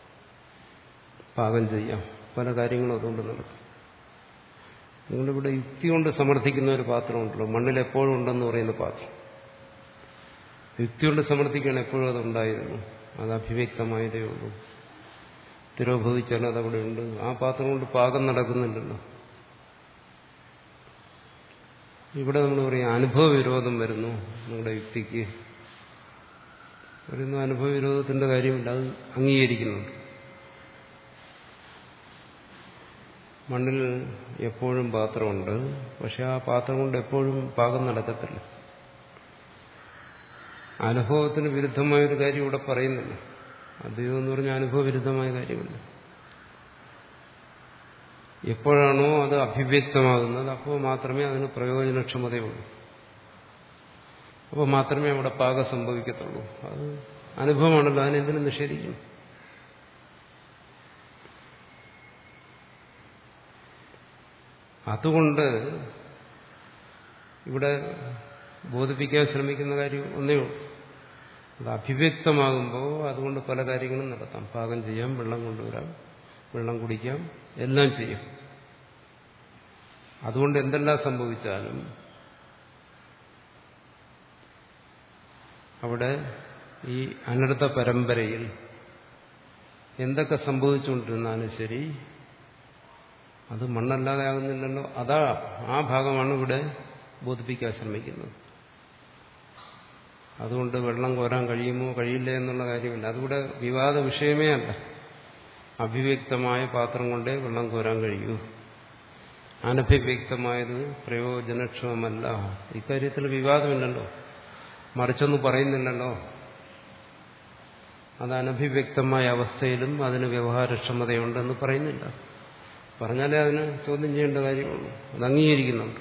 പാകം ചെയ്യാം, പല കാര്യങ്ങളും അതുകൊണ്ട് നടക്കും. നിങ്ങളിവിടെ യുക്തി കൊണ്ട് സമർത്ഥിക്കുന്ന ഒരു പാത്രമുണ്ടല്ലോ, മണ്ണിൽ എപ്പോഴും ഉണ്ടെന്ന് പറയുന്ന പാത്രം. യുക്തി കൊണ്ട് സമർത്ഥിക്കുകയാണ് എപ്പോഴും അതുണ്ടായിരുന്നു, അത് അഭിവ്യക്തമായതേ ഉള്ളൂ, തിരോഭവിച്ചാലും അതവിടെ ഉണ്ട്. ആ പാത്രം കൊണ്ട് പാകം നടക്കുന്നില്ലല്ലോ. ഇവിടെ നമ്മൾ പറയും അനുഭവ വിരോധം വരുന്നു നിങ്ങളുടെ യുക്തിക്ക്. പറയുന്നു അനുഭവ വിരോധത്തിന്റെ കാര്യമില്ല, അത് അംഗീകരിക്കുന്നുണ്ട്. മണ്ണിൽ എപ്പോഴും പാത്രമുണ്ട്, പക്ഷെ ആ പാത്രം കൊണ്ട് എപ്പോഴും പാകം നടക്കത്തില്ല. അനുഭവത്തിന് വിരുദ്ധമായൊരു കാര്യം ഇവിടെ പറയുന്നില്ല. അദ്വൈതം എന്ന് പറഞ്ഞാൽ അനുഭവ വിരുദ്ധമായ കാര്യമില്ല. എപ്പോഴാണോ അത് അഭിവ്യക്തമാകുന്നത് അപ്പോൾ മാത്രമേ അതിന് പ്രയോജനക്ഷമതയുള്ളൂ, അപ്പോൾ മാത്രമേ അവിടെ പാകം സംഭവിക്കത്തുള്ളൂ. അത് അനുഭവമാണല്ലോ, അതിനെന്തിനും നിഷേധിക്കുന്നു. അതുകൊണ്ട് ഇവിടെ ബോധിപ്പിക്കാൻ ശ്രമിക്കുന്ന കാര്യം ഒന്നേ ഉള്ളൂ, അത് അഭിവ്യക്തമാകുമ്പോൾ അതുകൊണ്ട് പല കാര്യങ്ങളും നടത്താം. പാകം ചെയ്യാം, വെള്ളം കൊണ്ടുവരാം, വെള്ളം കുടിക്കാം, എല്ലാം ചെയ്യും. അതുകൊണ്ട് എന്തെല്ലാം സംഭവിച്ചാലും അവിടെ ഈ അനർത്ഥ പരമ്പരയിൽ എന്തൊക്കെ സംഭവിച്ചുകൊണ്ടിരുന്നാലും ശരി, അത് മണ്ണല്ലാതെ ആകുന്നില്ലല്ലോ. അതാ ആ ഭാഗമാണ് ഇവിടെ ബോധിപ്പിക്കാൻ ശ്രമിക്കുന്നത്. അതുകൊണ്ട് വെള്ളം കോരാൻ കഴിയുമോ കഴിയില്ല എന്നുള്ള കാര്യമില്ല, അതിവിടെ വിവാദ വിഷയമേ അല്ല. അഭിവ്യക്തമായ പാത്രം കൊണ്ടേ വെള്ളം കോരാൻ കഴിയൂ, അനഭിവ്യക്തമായത് പ്രയോജനക്ഷമമല്ല. ഇക്കാര്യത്തിൽ വിവാദമില്ലല്ലോ, മറിച്ചൊന്നും പറയുന്നില്ലല്ലോ. അത് അനഭിവ്യക്തമായ അവസ്ഥയിലും അതിന് വ്യവഹാരക്ഷമതയുണ്ടെന്ന് പറയുന്നില്ല. പറഞ്ഞാലേ അതിന് ചോദ്യം ചെയ്യേണ്ട കാര്യമുള്ളൂ. അത് അംഗീകരിക്കുന്നുണ്ട്.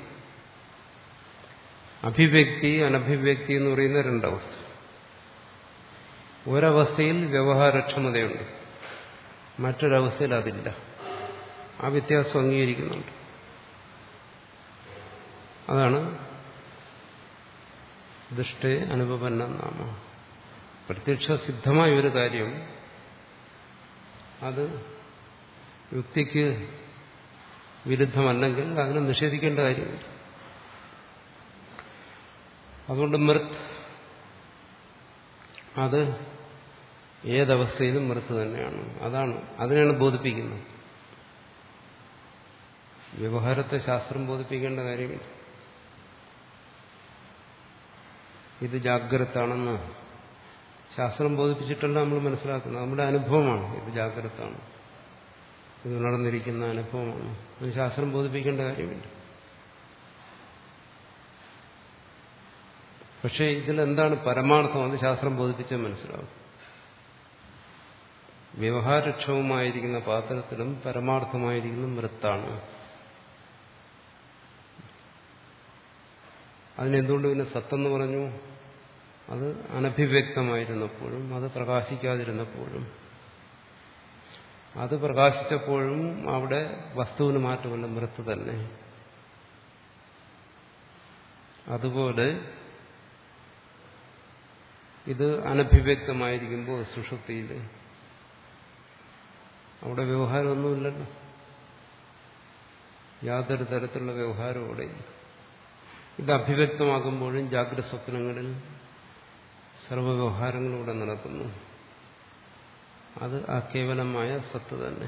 അഭിവ്യക്തി അനഭിവ്യക്തി എന്ന് പറയുന്ന രണ്ടവസ്ഥ. ഒരവസ്ഥയിൽ വ്യവഹാരക്ഷമതയുണ്ട്, മറ്റൊരവസ്ഥയിൽ അതില്ല. ആ വ്യത്യാസം അംഗീകരിക്കുന്നുണ്ട്. അതാണ് ദൃഷ്ടേ അനുപപന്ന നാമ. പ്രത്യക്ഷ സിദ്ധമായ ഒരു കാര്യം അത് യുക്തിക്ക് വിരുദ്ധമല്ലെങ്കിൽ അതിനെ നിഷേധിക്കേണ്ട കാര്യമില്ല. അതുകൊണ്ട് മൃത് അത് ഏതവസ്ഥയിലും മൃത്ത് തന്നെയാണ്. അതാണ് അതിനാണ് ബോധിപ്പിക്കുന്നത്. വ്യവഹാരത്തെ ശാസ്ത്രം ബോധിപ്പിക്കേണ്ട കാര്യമില്ല. ഇത് ജാഗ്രതാണെന്ന് ശാസ്ത്രം ബോധിപ്പിച്ചിട്ടല്ല നമ്മൾ മനസ്സിലാക്കുന്നത്. നമ്മുടെ അനുഭവമാണ് ഇത് ജാഗ്രതാണ്, ഇത് നടന്നിരിക്കുന്ന അനുഭവമാണ്. അത് ശാസ്ത്രം ബോധിപ്പിക്കേണ്ട കാര്യമില്ല. പക്ഷേ ഇതിലെന്താണ് പരമാർത്ഥം, അത് ശാസ്ത്രം ബോധിപ്പിച്ചാൽ മനസ്സിലാവും. വ്യവഹാരക്ഷമമായിരിക്കുന്ന പാത്രത്തിലും പരമാർത്ഥമായിരിക്കുന്ന മൃത്താണ്. അതിനെന്തുകൊണ്ട് പിന്നെ സത്തെന്ന് പറഞ്ഞു? അത് അനഭിവ്യക്തമായിരുന്നപ്പോഴും അത് പ്രകാശിക്കാതിരുന്നപ്പോഴും അത് പ്രകാശിച്ചപ്പോഴും അവിടെ വസ്തുവിന് മാറ്റമല്ല, മൃത്ത് തന്നെ. അതുപോലെ ഇത് അനഭിവ്യക്തമായിരിക്കുമ്പോൾ സുഷുപ്തിയിൽ അവിടെ വ്യവഹാരമൊന്നുമില്ലല്ലോ, യാതൊരു തരത്തിലുള്ള വ്യവഹാരവും അവിടെ ഇല്ല. ഇത് അഭിവ്യക്തമാകുമ്പോഴും ജാഗ്രത സ്വപ്നങ്ങളിൽ സർവ്വവ്യവഹാരങ്ങളും ഇവിടെ നടക്കുന്നു. അത് ആ കേവലമായ സത്ത് തന്നെ.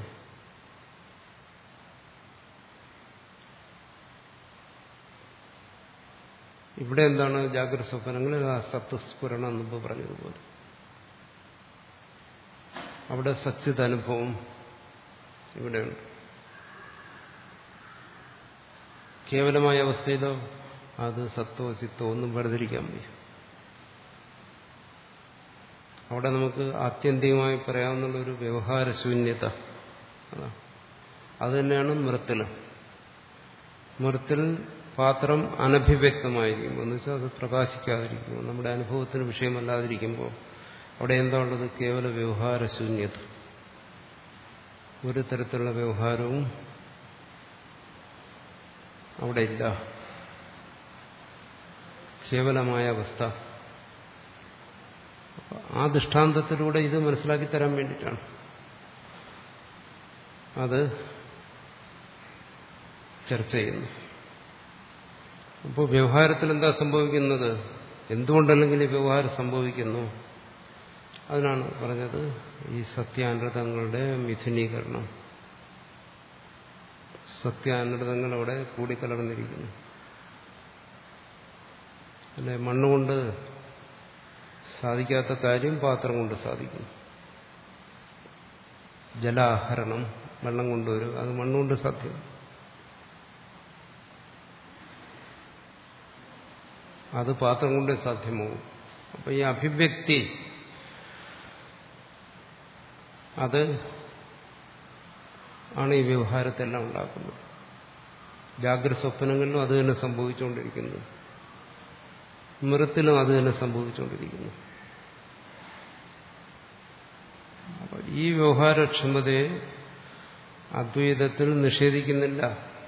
ഇവിടെ എന്താണ് ജാഗ്രത സ്വപ്നങ്ങളിൽ ആ സത്ത് സ്ഫുരണം എന്നുമ്പ് പറഞ്ഞതുപോലെ അവിടെ സച്ചിത് അനുഭവം ഇവിടെയുണ്ട്. കേവലമായ അവസ്ഥയിലോ അത് സത്തോ ചിത്തോ ഒന്നും വേർതിരിക്കാൻ വയ്യ. അവിടെ നമുക്ക് ആത്യന്തികമായി പറയാവുന്നുള്ളൊരു വ്യവഹാരശൂന്യത അതാണ്. അത് തന്നെയാണ് മൃത്തില്. മൃത്തിൽ പാത്രം അനഭിവ്യക്തമായിരിക്കുമ്പോൾ എന്ന് വെച്ചാൽ അത് പ്രകാശിക്കാതിരിക്കുമ്പോൾ, നമ്മുടെ അനുഭവത്തിന് വിഷയമല്ലാതിരിക്കുമ്പോൾ അവിടെ എന്താ ഉള്ളത്? കേവല വ്യവഹാരശൂന്യത. ഒരു തരത്തിലുള്ള വ്യവഹാരവും അവിടെ ഇല്ല. കേവലമായ അവസ്ഥ. ആ ദൃഷ്ടാന്തത്തിലൂടെ ഇത് മനസ്സിലാക്കി തരാൻ വേണ്ടിയിട്ടാണ് അത് ചർച്ച ചെയ്യുന്നു. അപ്പോൾ വ്യവഹാരത്തിൽ എന്താ സംഭവിക്കുന്നത്? എന്തുകൊണ്ടല്ലെങ്കിൽ ഈ വ്യവഹാരം സംഭവിക്കുന്നു? അതിനാണ് പറഞ്ഞത് ഈ സത്യാനൃതങ്ങളുടെ മിഥുനീകരണം. സത്യാനൃതങ്ങൾ അവിടെ കൂടിക്കലർന്നിരിക്കുന്നു. അല്ലെ, മണ്ണുകൊണ്ട് സാധിക്കാത്ത കാര്യം പാത്രം കൊണ്ട് സാധിക്കുന്നു. ജലാഹരണം, വെള്ളം കൊണ്ടുവരും, അത് മണ്ണുകൊണ്ട് സാധ്യം. അത് പാത്രം കൊണ്ട് സാധ്യമാവും. അപ്പൊ ഈ അഭിവ്യക്തി അത് ആണ് ഈ വ്യവഹാരത്തെല്ലാം ഉണ്ടാക്കുന്നത്. ജാഗ്രത സ്വപ്നങ്ങളിലും അത് തന്നെ സംഭവിച്ചുകൊണ്ടിരിക്കുന്നു, മൃത്തിലും അത് തന്നെ സംഭവിച്ചുകൊണ്ടിരിക്കുന്നു. അപ്പൊ ഈ വ്യവഹാരക്ഷമതയെ അദ്വൈതത്തിൽ നിഷേധിക്കുന്നില്ല.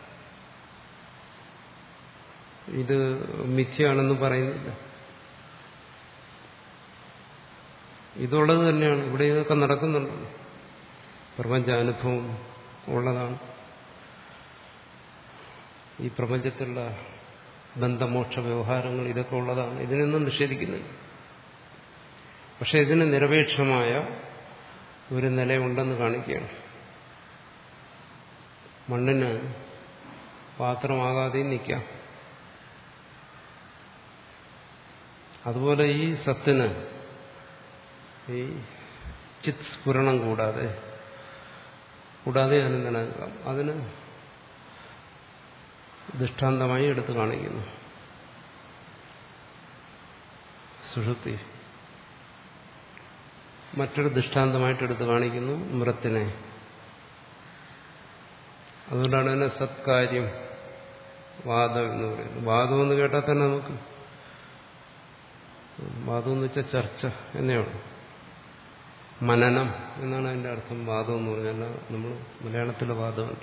ഇത് മിഥ്യയാണെന്ന് പറയുന്നില്ല. ഇതുള്ളത് തന്നെയാണ്. ഇവിടെ ഇതൊക്കെ നടക്കുന്നുണ്ടല്ലോ. പ്രപഞ്ചാനുഭവം ഉള്ളതാണ്. ഈ പ്രപഞ്ചത്തിലുള്ള ബന്ധമോക്ഷ വ്യവഹാരങ്ങൾ ഇതൊക്കെ ഉള്ളതാണ്. ഇതിനൊന്നും നിഷേധിക്കുന്നില്ല. പക്ഷെ ഇതിന് നിരപേക്ഷമായ ഒരു നിലയുണ്ടെന്ന് കാണിക്കുകയാണ്. മണ്ണിന് പാത്രമാകാതെയും നിൽക്കാം. അതുപോലെ ഈ സത്തിന് ഈ ചിത് സ്ഫുരണം കൂടാതെ കൂടാതെ അതിന് നിലനിൽക്കാം. അതിന് ദൃഷ്ടാന്തമായി എടുത്തു കാണിക്കുന്നു സുഷുപ്തി. മറ്റൊരു ദൃഷ്ടാന്തമായിട്ട് എടുത്തു കാണിക്കുന്നു മൃത്തിനെ. അതുകൊണ്ടാണ് തന്നെ സത്കാര്യം വാദം എന്ന് പറയുന്നത്. വാദം എന്ന് കേട്ടാൽ തന്നെ നമുക്ക് വാദം എന്ന് വെച്ചാൽ ചർച്ച എന്നേ ഉള്ളൂ. മനനം എന്നാണ് അതിന്റെ അർത്ഥം. വാദം എന്ന് പറഞ്ഞാൽ നമ്മൾ മലയാളത്തിലെ വാദമുണ്ട്.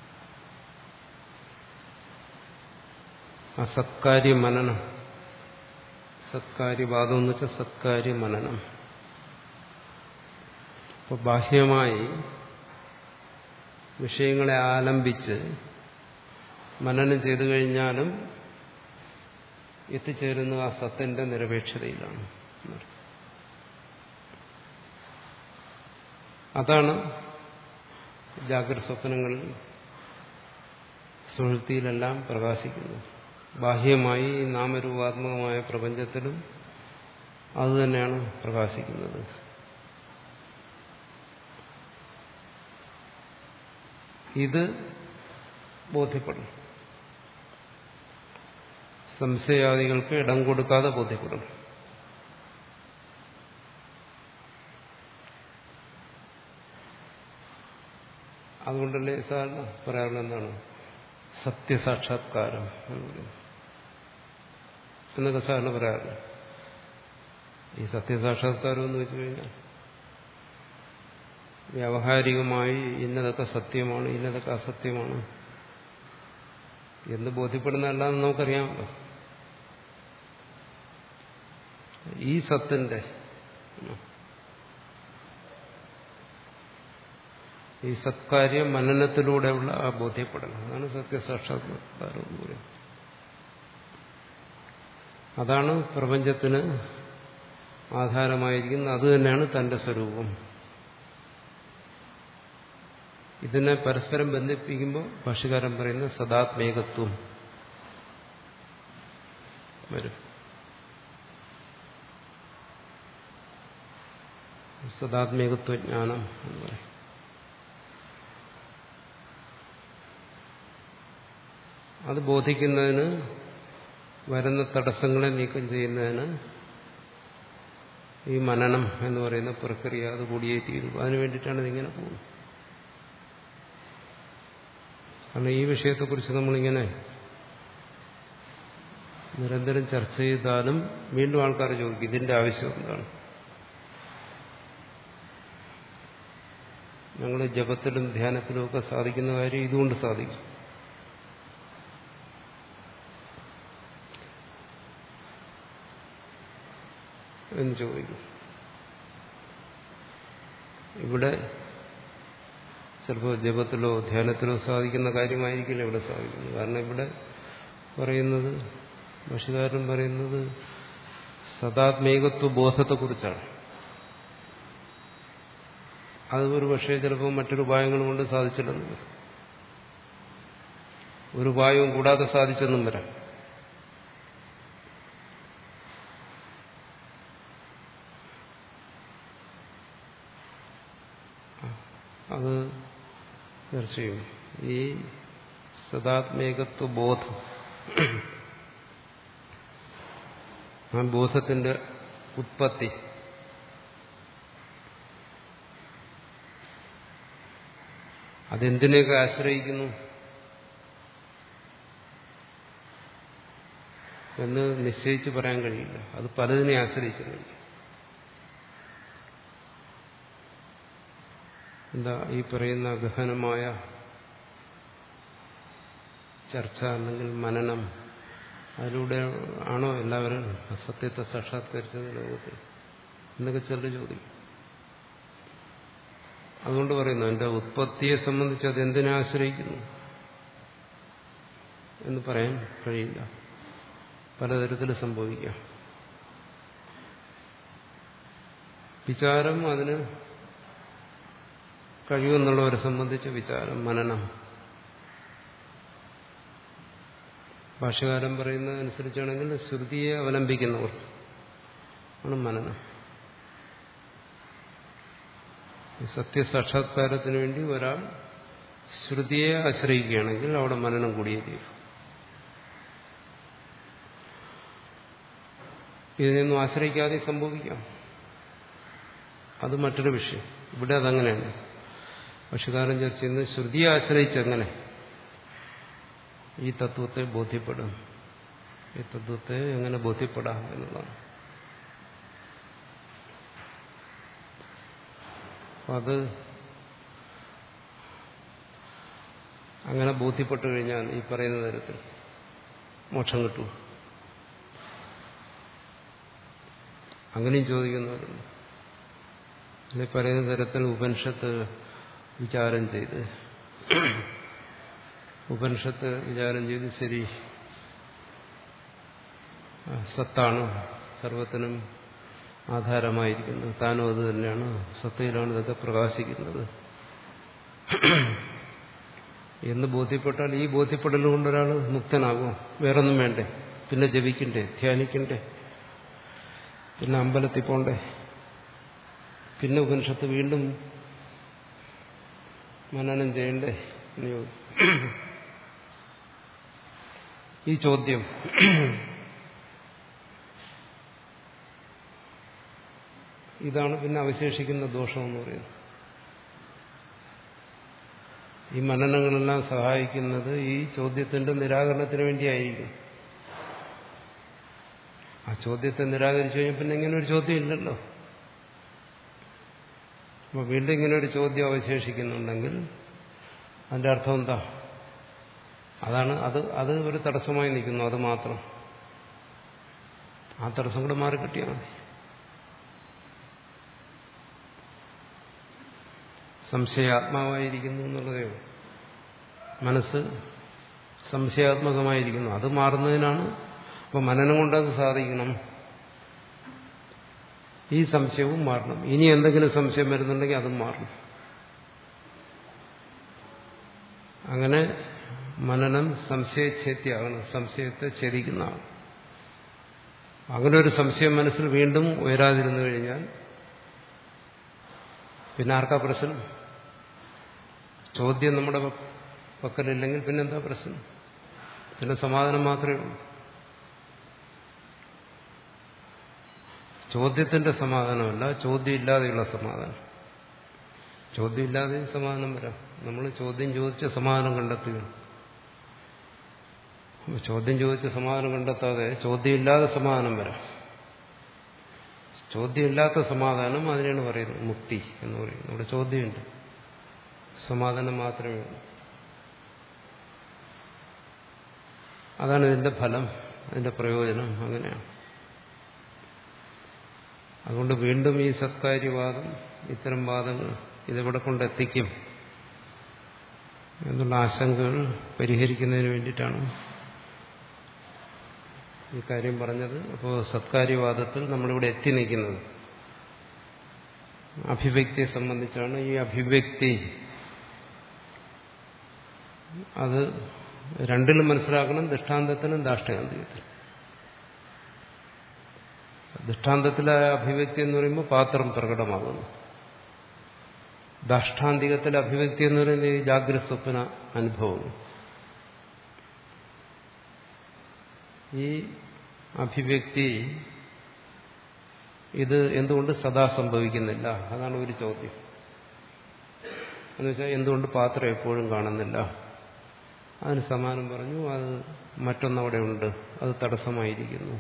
ആ സത്കാര്യ മനനം, സത്കാര്യവാദം എന്ന് വെച്ചാൽ സത്കാര്യ മനനം. അപ്പോൾ ബാഹ്യമായി വിഷയങ്ങളെ ആലംബിച്ച് മനനം ചെയ്തു കഴിഞ്ഞാലും എത്തിച്ചേരുന്ന ആ സത്തിന്റെ നിരപേക്ഷതയിലാണ്. അതാണ് ജാഗ്രത സ്വപ്നങ്ങളിൽ സുഷുപ്തിയിലെല്ലാം പ്രകാശിക്കുന്നത്. ബാഹ്യമായി നാമരൂപാത്മകമായ പ്രപഞ്ചത്തിലും അതുതന്നെയാണ് പ്രകാശിക്കുന്നത്. ഇത് ബോധ്യപ്പെടണം. സംശയാദികൾക്ക് ഇടം കൊടുക്കാതെ ബോധ്യപ്പെടണം. അതുകൊണ്ടല്ലേ സാധാരണ പറയാറുള്ള എന്താണ് സത്യസാക്ഷാത്കാരം എന്നൊക്കെ സാധാരണ പറയാറില്ല. ഈ സത്യസാക്ഷാത്കാരം എന്ന് വെച്ചു കഴിഞ്ഞാൽ വ്യാവഹാരികമായി ഇന്നതൊക്കെ സത്യമാണ്, ഇന്നതൊക്കെ അസത്യമാണ് എന്ന് ബോധ്യപ്പെടുന്നതല്ലാന്ന് നമുക്കറിയാമല്ലോ. ഈ സത്തിന്റെ ഈ സത്കാര്യം മനനത്തിലൂടെയുള്ള ആ ബോധ്യപ്പെടണം. അതാണ് സത്യസാക്ഷാത്കാരം എന്ന് പറയുന്നത്. അതാണ് പ്രപഞ്ചത്തിന് ആധാരമായിരിക്കുന്നത്. അത് തന്നെയാണ് തന്റെ സ്വരൂപം. ഇതിനെ പരസ്പരം ബന്ധിപ്പിക്കുമ്പോൾ ഭാഷ്യകാരൻ പറയുന്ന സദാത്മേകത്വം വരും. സദാത്മേകത്വജ്ഞാനം എന്ന് പറയും. അത് ബോധിക്കുന്നതിന് വരുന്ന തടസ്സങ്ങളെ നീക്കം ചെയ്യുന്നതിന് ഈ മനനം എന്ന് പറയുന്ന പ്രക്രിയ അത് കൂടിയേ തീരും. അതിനു വേണ്ടിയിട്ടാണ് ഇതിങ്ങനെ പോകുന്നത്. കാരണം ഈ വിഷയത്തെക്കുറിച്ച് നമ്മളിങ്ങനെ നിരന്തരം ചർച്ച ചെയ്താലും വീണ്ടും ആൾക്കാർ ചോദിക്കും ഇതിന്റെ ആവശ്യം എന്താണ്. ഞങ്ങൾ ജപത്തിലും ധ്യാനത്തിലും ഒക്കെ സാധിക്കുന്ന കാര്യം ഇതുകൊണ്ട് സാധിക്കും. എന്ന് ചോദിക്കും. ഇവിടെ ചിലപ്പോൾ ജപത്തിലോ ധ്യാനത്തിലോ സാധിക്കുന്ന കാര്യമായിരിക്കില്ല ഇവിടെ സാധിക്കുന്നത്. കാരണം ഇവിടെ പറയുന്നത് ഭാഷ്യകാരൻ പറയുന്നത് സദാത്മേകത്വ ബോധത്തെക്കുറിച്ചാണ്. അത് ഒരു പക്ഷേ ചിലപ്പോൾ മറ്റൊരു ഉപായങ്ങൾ കൊണ്ട് സാധിച്ചില്ലെന്നും വരും. ഒരു ഉപായവും കൂടാതെ സാധിച്ചെന്നും വരാം. അത് ചർച്ച ചെയ്യും. ഈ സദാത്മേകത്വ ബോധം, ആ ബോധത്തിന്റെ ഉത്പത്തി അതെന്തിനെയൊക്കെ ആശ്രയിക്കുന്നു എന്ന് നിശ്ചയിച്ച് പറയാൻ കഴിയില്ല. അത് പലതിനെ ആശ്രയിച്ചിരിക്കും. എന്താ ഈ പറയുന്ന ഗഹനമായ ചർച്ച അല്ലെങ്കിൽ മനനം, അതിലൂടെ ആണോ എല്ലാവരും സത്യത്തെ സാക്ഷാത്കരിച്ചത് ലോകത്തിൽ എന്നൊക്കെ ചിലർ ചോദിക്കും. അതുകൊണ്ട് പറയുന്നു എന്റെ ഉത്പത്തിയെ സംബന്ധിച്ച് അത് എന്തിനെ ആശ്രയിക്കുന്നു എന്ന് പറയാൻ കഴിയില്ല. പലതരത്തിൽ സംഭവിക്കാം. വിചാരം അതിന് കഴിയുമെന്നുള്ളവരെ സംബന്ധിച്ച് വിചാരം, മനനം. ഭാഷ്യകാരൻ പറയുന്നതനുസരിച്ചാണെങ്കിൽ ശ്രുതിയെ അവലംബിക്കുന്നവർ ആണ് മനനം. സത്യസാക്ഷാത്കാരത്തിന് വേണ്ടി ഒരാൾ ശ്രുതിയെ ആശ്രയിക്കുകയാണെങ്കിൽ അവിടെ മനനം കൂടിയേ തീരും. ഇതിനൊന്നും ആശ്രയിക്കാതെ സംഭവിക്കാം. അത് മറ്റൊരു വിഷയം. ഇവിടെ അതങ്ങനെയാണ്. ഭാഷ്യകാരൻ ചർച്ച ചെയ്യുന്നത് ശ്രുതിയെ ആശ്രയിച്ചെങ്ങനെ ഈ തത്വത്തെ ബോധ്യപ്പെടും, ഈ തത്വത്തെ എങ്ങനെ ബോധ്യപ്പെടാം എന്നുള്ളതാണ്. അത് അങ്ങനെ ബോധ്യപ്പെട്ടു കഴിഞ്ഞാൽ ഈ പറയുന്ന തരത്തിൽ മോക്ഷം കിട്ടും. അങ്ങനെയും ചോദിക്കുന്നവരുണ്ട്. ഈ പറയുന്ന തരത്തിൽ ഉപനിഷത്ത് വിചാരം ചെയ്ത് ഉപനിഷത്ത് വിചാരം ചെയ്ത് ശരി സത്താണ് സർവത്തിനും ആധാരമായിരിക്കുന്നത്, താനും അത് തന്നെയാണ്, സത്തയിലാണ് ഇതൊക്കെ പ്രകാശിക്കുന്നത് എന്ന് ബോധ്യപ്പെട്ടാൽ ഈ ബോധ്യപ്പെടൽ കൊണ്ടൊരാൾ മുക്തനാകും. വേറൊന്നും വേണ്ടേ, പിന്നെ ജപിക്കണ്ടേ, ധ്യാനിക്കണ്ടേ, പിന്നെ അമ്പലത്തിൽ പോണ്ടേ, പിന്നെ ഉപനിഷത്ത് വീണ്ടും മനനം ചെയ്യണ്ടേ എന്ന് ചോദിക്കും. ഈ ചോദ്യം ഇതാണ് പിന്നെ അവശേഷിക്കുന്ന ദോഷമെന്ന് പറയുന്നത്. ഈ മനനങ്ങളെല്ലാം സഹായിക്കുന്നത് ഈ ചോദ്യത്തിന്റെ നിരാകരണത്തിന് വേണ്ടിയായിരിക്കും. ആ ചോദ്യത്തെ നിരാകരിച്ചു കഴിഞ്ഞാൽ പിന്നെ ഇങ്ങനെ ഒരു ചോദ്യം ഇല്ലല്ലോ. അപ്പൊ വീണ്ടും ഇങ്ങനെ ഒരു ചോദ്യം അവശേഷിക്കുന്നുണ്ടെങ്കിൽ അതിന്റെ അർത്ഥം എന്താ? അതാണ് അത് അത് ഒരു തടസ്സമായി നിൽക്കുന്നു. അത് മാത്രം ആ തടസ്സം കൂടെ മാറിക്കിട്ടിയാൽ മതി. സംശയാത്മാവായിരിക്കുന്നു എന്നുള്ളതേ ഉള്ളൂ. മനസ്സ് സംശയാത്മകമായിരിക്കുന്നു. അത് മാറുന്നതിനാണ്. അപ്പൊ മനനം കൊണ്ടത് സാധിക്കണം. ഈ സംശയവും മാറണം. ഇനി എന്തെങ്കിലും സംശയം വരുന്നുണ്ടെങ്കിൽ അതും മാറണം. അങ്ങനെ മനനം സംശയഛേദ്യമാകണം. സംശയത്തെ ഛേദിക്കുന്നതാണ്. അങ്ങനെ ഒരു സംശയം മനസ്സിൽ വീണ്ടും ഉയരാതിരുന്നു കഴിഞ്ഞാൽ പിന്നെ ആർക്കാ പ്രശ്നം? ചോദ്യം നമ്മുടെ പക്കലില്ലെങ്കിൽ പിന്നെന്താ പ്രശ്നം? പിന്നെ സമാധാനം മാത്രമേ ഉള്ളൂ. ചോദ്യത്തിന്റെ സമാധാനമല്ല, ചോദ്യം ഇല്ലാതെയുള്ള സമാധാനം. ചോദ്യം ഇല്ലാതെ സമാധാനം വരാം. നമ്മൾ ചോദ്യം ചോദിച്ച സമാധാനം കണ്ടെത്തുകയാണ്. ചോദ്യം ചോദിച്ച സമാധാനം കണ്ടെത്താതെ ചോദ്യം ഇല്ലാതെ സമാധാനം വരാം. ചോദ്യമില്ലാത്ത സമാധാനം അതിനാണ് പറയുന്നത് മുക്തി എന്ന് പറയുന്നത്. ഇവിടെ ചോദ്യമുണ്ട്, സമാധാനം മാത്രമേ ഉള്ളൂ. അതാണ് ഇതിന്റെ ഫലം, അതിന്റെ പ്രയോജനം. അങ്ങനെയാണ്. അതുകൊണ്ട് വീണ്ടും ഈ സത്കാര്യവാദം, ഇത്തരം വാദങ്ങൾ ഇതെവിടെ കൊണ്ടെത്തിക്കും എന്നുള്ള ആശങ്കകൾ പരിഹരിക്കുന്നതിന് വേണ്ടിയിട്ടാണ് ഈ കാര്യം പറഞ്ഞത്. അപ്പോൾ സത്കാര്യവാദത്തിൽ നമ്മളിവിടെ എത്തി നിൽക്കുന്നത് അഭിവ്യക്തിയെ സംബന്ധിച്ചാണ്. ഈ അഭിവ്യക്തി അത് രണ്ടിലും മനസ്സിലാക്കണം, ദൃഷ്ടാന്തത്തിനും ദാഷ്ടാന്തികത്തിനും. ദൃഷ്ടാന്തത്തിലെ അഭിവ്യക്തി എന്ന് പറയുമ്പോൾ പാത്രം പ്രകടമാകുന്നു. ദാഷ്ടാന്തികത്തിലെ അഭിവ്യക്തി എന്ന് പറയുന്നത് ഈ ജാഗ്രത സ്വപ്ന അനുഭവം. ഈ അഭിവ്യക്തി ഇത് എന്തുകൊണ്ട് സദാ സംഭവിക്കുന്നില്ല? അതാണ് ഒരു ചോദ്യം. എന്നുവെച്ചാൽ എന്തുകൊണ്ട് പാത്രം എപ്പോഴും കാണുന്നില്ല? അതിന് സമാനം പറഞ്ഞു, അത് മറ്റൊന്നവിടെ ഉണ്ട്, അത് തടസ്സമായിരിക്കുന്നു.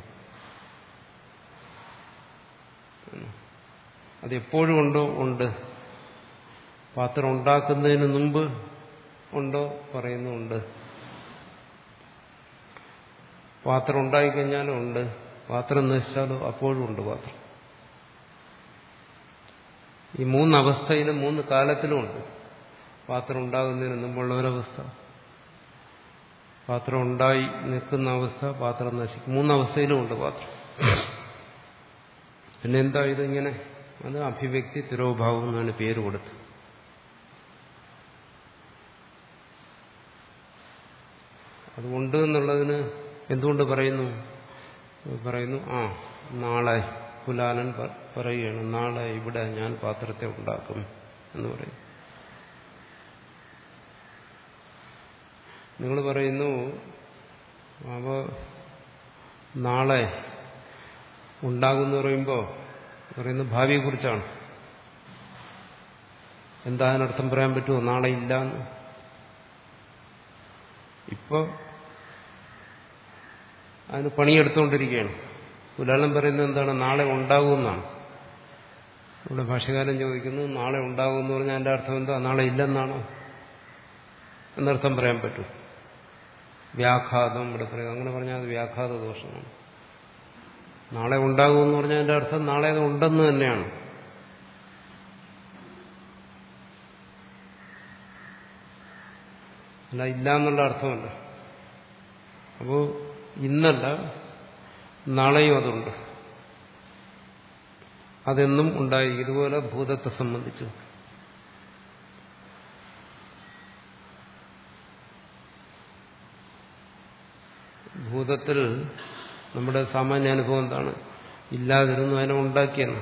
അതെപ്പോഴും ഉണ്ടോ? ഉണ്ട്. പാത്രം ഉണ്ടാക്കുന്നതിന് മുമ്പ് ഉണ്ടോ? പറയുന്നുണ്ട്. പാത്രം ഉണ്ടായിക്കഴിഞ്ഞാലും ഉണ്ട്. പാത്രം നശിച്ചാലോ അപ്പോഴും ഉണ്ട് പാത്രം. ഈ മൂന്നവസ്ഥയിലും മൂന്ന് കാലത്തിലും ഉണ്ട്. പാത്രം ഉണ്ടാകുന്നതിന് മുമ്പുള്ള ഒരവസ്ഥ, പാത്രം ഉണ്ടായി നിൽക്കുന്ന അവസ്ഥ, പാത്രം നശിക്കും. മൂന്നവസ്ഥയിലും ഉണ്ട് പാത്രം. പിന്നെ എന്താ ഇതിങ്ങനെ? അത് അഭിവ്യക്തി തിരോഭാവം എന്നാണ് പേര് കൊടുത്തത്. അതുകൊണ്ട് എന്നുള്ളതിന് എന്തുകൊണ്ട് പറയുന്നു? പറയുന്നു ആ നാളെ കുലാലൻ പറയുകയാണ്, നാളെ ഇവിടെ ഞാൻ പാത്രത്തെ ഉണ്ടാക്കും എന്ന് പറയും. നിങ്ങൾ പറയുന്നു അപ്പോൾ നാളെ ഉണ്ടാകുമെന്ന് പറയുമ്പോൾ പറയുന്നത് ഭാവിയെക്കുറിച്ചാണ്. എന്താ അതിനർത്ഥം പറയാൻ പറ്റുമോ? നാളെ ഇല്ലാന്ന്. ഇപ്പൊ അതിന് പണിയെടുത്തുകൊണ്ടിരിക്കുകയാണ്. കുലാലൻ പറയുന്നത് എന്താണ്? നാളെ ഉണ്ടാകുമെന്നാണ്. ഇവിടെ ഭാഷകാരൻ ചോദിക്കുന്നു, നാളെ ഉണ്ടാകുമെന്ന് പറഞ്ഞാൽ അതിന്റെ അർത്ഥം എന്താ? നാളെ ഇല്ലെന്നാണോ എന്നർത്ഥം പറയാൻ പറ്റും? വ്യാഘാതം ഇവിടെ പറയുക. അങ്ങനെ പറഞ്ഞാൽ അത് വ്യാഘാത ദോഷമാണ്. നാളെ ഉണ്ടാകുമെന്ന് പറഞ്ഞാൽ അതിന്റെ അർത്ഥം നാളെ അത് ഉണ്ടെന്ന് തന്നെയാണ്. അല്ല ഇല്ല എന്നുള്ള അർത്ഥമല്ല. അപ്പോ ഇന്നല്ല നാളെയും അതുണ്ട്, അതെന്നും ഉണ്ടായി. ഇതുപോലെ ഭൂതത്തെ സംബന്ധിച്ചു ഭൂതത്തിൽ നമ്മുടെ സാമാന്യ അനുഭവം എന്താണ്? ഇല്ലാതിരുന്നു, അതിനെ ഉണ്ടാക്കിയെന്ന്.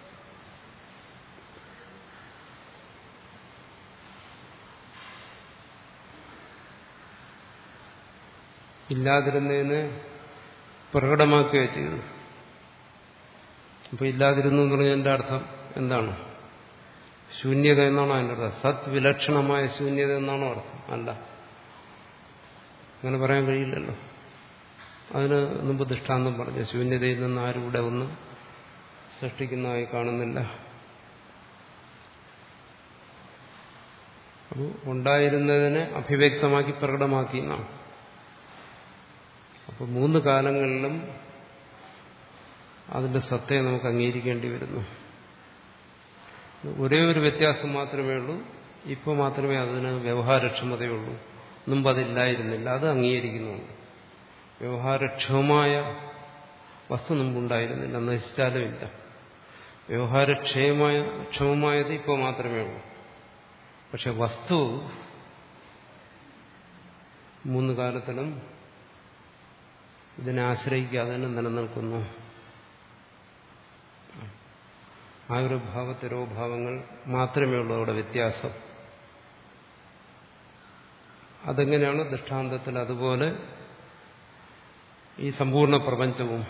ഇല്ലാതിരുന്നതിനെ പ്രകടമാക്കുകയോ ചെയ്തു. അപ്പൊ ഇല്ലാതിരുന്നു എന്ന് പറഞ്ഞതിന്റെ അർത്ഥം എന്താണ്? ശൂന്യത എന്നാണോ അതിൻ്റെ അർത്ഥം? സത് വിലക്ഷണമായ ശൂന്യത എന്നാണോ അർത്ഥം? അല്ല, അങ്ങനെ പറയാൻ കഴിയില്ലല്ലോ. അതിന് മുമ്പ് ദൃഷ്ടാന്തം പറഞ്ഞു, ശൂന്യതയിൽ നിന്ന് ആരും ഇവിടെ ഒന്നും സൃഷ്ടിക്കുന്നതായി കാണുന്നില്ല. അപ്പോൾ ഉണ്ടായിരുന്നതിനെ അഭിവ്യക്തമാക്കി പ്രകടമാക്കി എന്നാണ്. അപ്പോൾ മൂന്ന് കാലങ്ങളിലും അതിന്റെ സത്തയെ നമുക്ക് അംഗീകരിക്കേണ്ടി വരുന്നു. ഒരേ ഒരു വ്യത്യാസം മാത്രമേ ഉള്ളൂ. ഇപ്പോൾ മാത്രമേ അതിന് വ്യവഹാരക്ഷമതയുള്ളൂ. മുമ്പ് അതില്ലായിരുന്നില്ല. അത് അംഗീകരിക്കുന്നുണ്ട്. വ്യവഹാരക്ഷമമായ വസ്തു മുമ്പുണ്ടായിരുന്നില്ല, നശിച്ചാലും ഇല്ല. വ്യവഹാരക്ഷയമായ ക്ഷമമായത് ഇപ്പോൾ മാത്രമേ ഉള്ളൂ. പക്ഷെ വസ്തു മൂന്ന് കാലത്തിലും ഇതിനെ ആശ്രയിക്കാതെ തന്നെ നിലനിൽക്കുന്നു. ആയുർഭാവ തിരോഭാവങ്ങൾ മാത്രമേ ഉള്ളൂ അവിടെ വ്യത്യാസം. അതെങ്ങനെയാണ് ദൃഷ്ടാന്തത്തിൽ അതുപോലെ ഈ സമ്പൂർണ്ണ പ്രപഞ്ചവും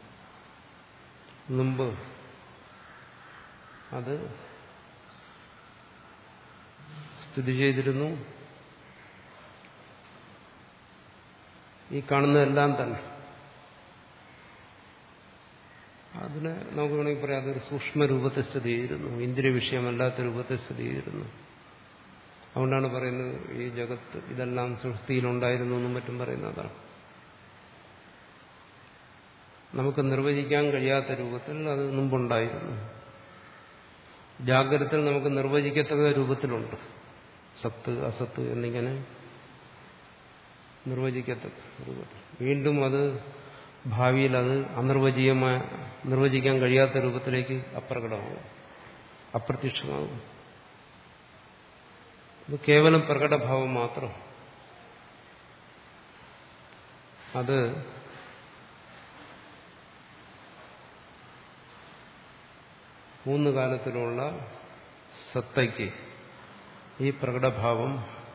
മുമ്പ് അത് സ്ഥിതി ചെയ്തിരുന്നു. ഈ കാണുന്നതെല്ലാം തന്നെ അതിനെ നമുക്ക് വേണമെങ്കിൽ പറയാം അതൊരു സൂക്ഷ്മ രൂപത്തിൽ സ്ഥിതി ചെയ്തിരുന്നു, ഇന്ദ്രിയ വിഷയമല്ലാത്ത രൂപത്തിൽ സ്ഥിതി ചെയ്തിരുന്നു. അതുകൊണ്ടാണ് പറയുന്നത് ഈ ജഗത്ത് ഇതെല്ലാം സൃഷ്ടിയിലുണ്ടായിരുന്നു എന്നും മറ്റും പറയുന്നതാണ്. നമുക്ക് നിർവചിക്കാൻ കഴിയാത്ത രൂപത്തിൽ അത് മുമ്പുണ്ടായിരുന്നു. ജാഗ്രതത്തിൽ നമുക്ക് നിർവചിക്കത്തക്ക രൂപത്തിലുണ്ട്. സത്ത് അസത്ത് എന്നിങ്ങനെ നിർവചിക്കത്തക്ക രൂപത്തിൽ. വീണ്ടും അത് ഭാവിയിൽ അത് അനിർവചീയമായ നിർവചിക്കാൻ കഴിയാത്ത രൂപത്തിലേക്ക് അപ്രകടമാകും, അപ്രത്യക്ഷമാകും. ഇത് കേവലം പ്രകടഭാവം മാത്രം. അത് മൂന്ന് കാലത്തിലുള്ള സത്തയ്ക്ക് ഈ പ്രകടഭാവം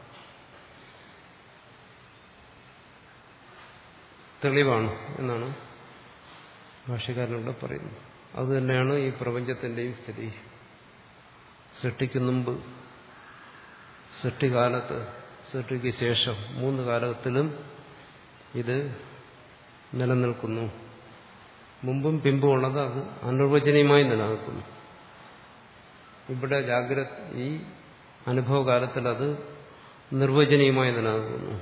തെളിവാണ് എന്നാണ് ഭാഷ്യക്കാരനോട് പറയുന്നത്. അതുതന്നെയാണ് ഈ പ്രപഞ്ചത്തിന്റെയും സ്ഥിതി. സൃഷ്ടിക്ക് മുമ്പ്, സൃഷ്ടികാലത്ത്, സൃഷ്ടിക്ക് ശേഷം മൂന്ന് കാലത്തിലും ഇത് നിലനിൽക്കുന്നു. മുമ്പും പിമ്പും ഉള്ളത് അത് അനിർവചനീയമായി നിലനിൽക്കുന്നു. ഇവിടെ ജാഗ്രത ഈ അനുഭവകാലത്തിൽ അത് നിർവചനീയമായി നിലനിൽക്കുന്നു.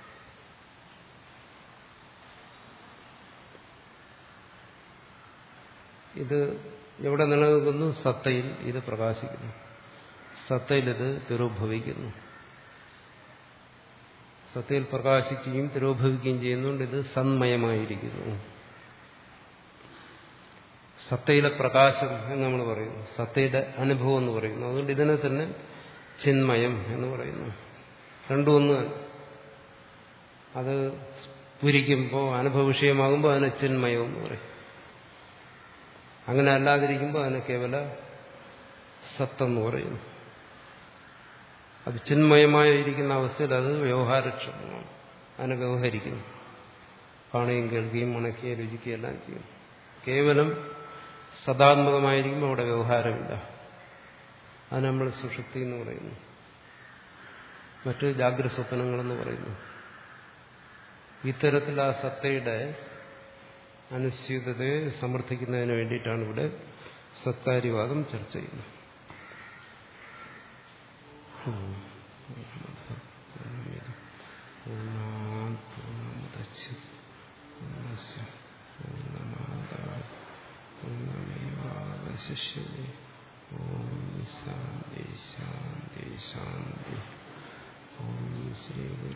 ഇത് എവിടെ നിലനിൽക്കുന്നു? സത്തയിൽ ഇത് പ്രകാശിക്കുന്നു, സത്തയിൽ ഇത് തിരോഭവിക്കുന്നു. സത്തയിൽ പ്രകാശിക്കുകയും തിരോഭവിക്കുകയും ചെയ്യുന്നതുകൊണ്ട് ഇത് സന്മയമായിരിക്കുന്നു. സത്തയിലെ പ്രകാശം എന്ന് നമ്മൾ പറയുന്നു, സത്തയുടെ അനുഭവം എന്ന് പറയുന്നു. അതുകൊണ്ട് ഇതിനെ തന്നെ ചിന്മയം എന്ന് പറയുന്നു. രണ്ടും ഒന്ന്. അത് സ്ഫുരിക്കുമ്പോൾ അനുഭവ വിഷയമാകുമ്പോൾ അതിനെ ചിന്മയം എന്ന് പറയും. അങ്ങനെ അല്ലാതിരിക്കുമ്പോൾ അതിനെ കേവല സത്തെന്ന് പറയുന്നു. അത് ചിന്മയമായിരിക്കുന്ന അവസ്ഥയിൽ അത് വ്യവഹാരക്ഷമമാണ്. അതിനെ വ്യവഹരിക്കുന്നു. കാണുകയും കേൾക്കുകയും മണക്കുകയും രുചിക്കുകയും എല്ലാം ചെയ്യും. കേവലം സദാത്മകമായിരിക്കുമ്പോൾ അവിടെ വ്യവഹാരമില്ല. അത് നമ്മൾ സുഷുപ്തി എന്ന് പറയുന്നു, മറ്റ് ജാഗ്രത സ്വപ്നങ്ങളെന്ന് പറയുന്നു. ഇത്തരത്തിൽ ആ സത്തയുടെ അനുസ്യൂതതയെ സമർത്ഥിക്കുന്നതിന് വേണ്ടിയിട്ടാണ് ഇവിടെ സത്താരിവാദം ചർച്ച ചെയ്യുന്നത്. ശിഷ്യേ ഓം ശാന്തി ശാന്തി ശാന്തി. ഓം ശ്രീ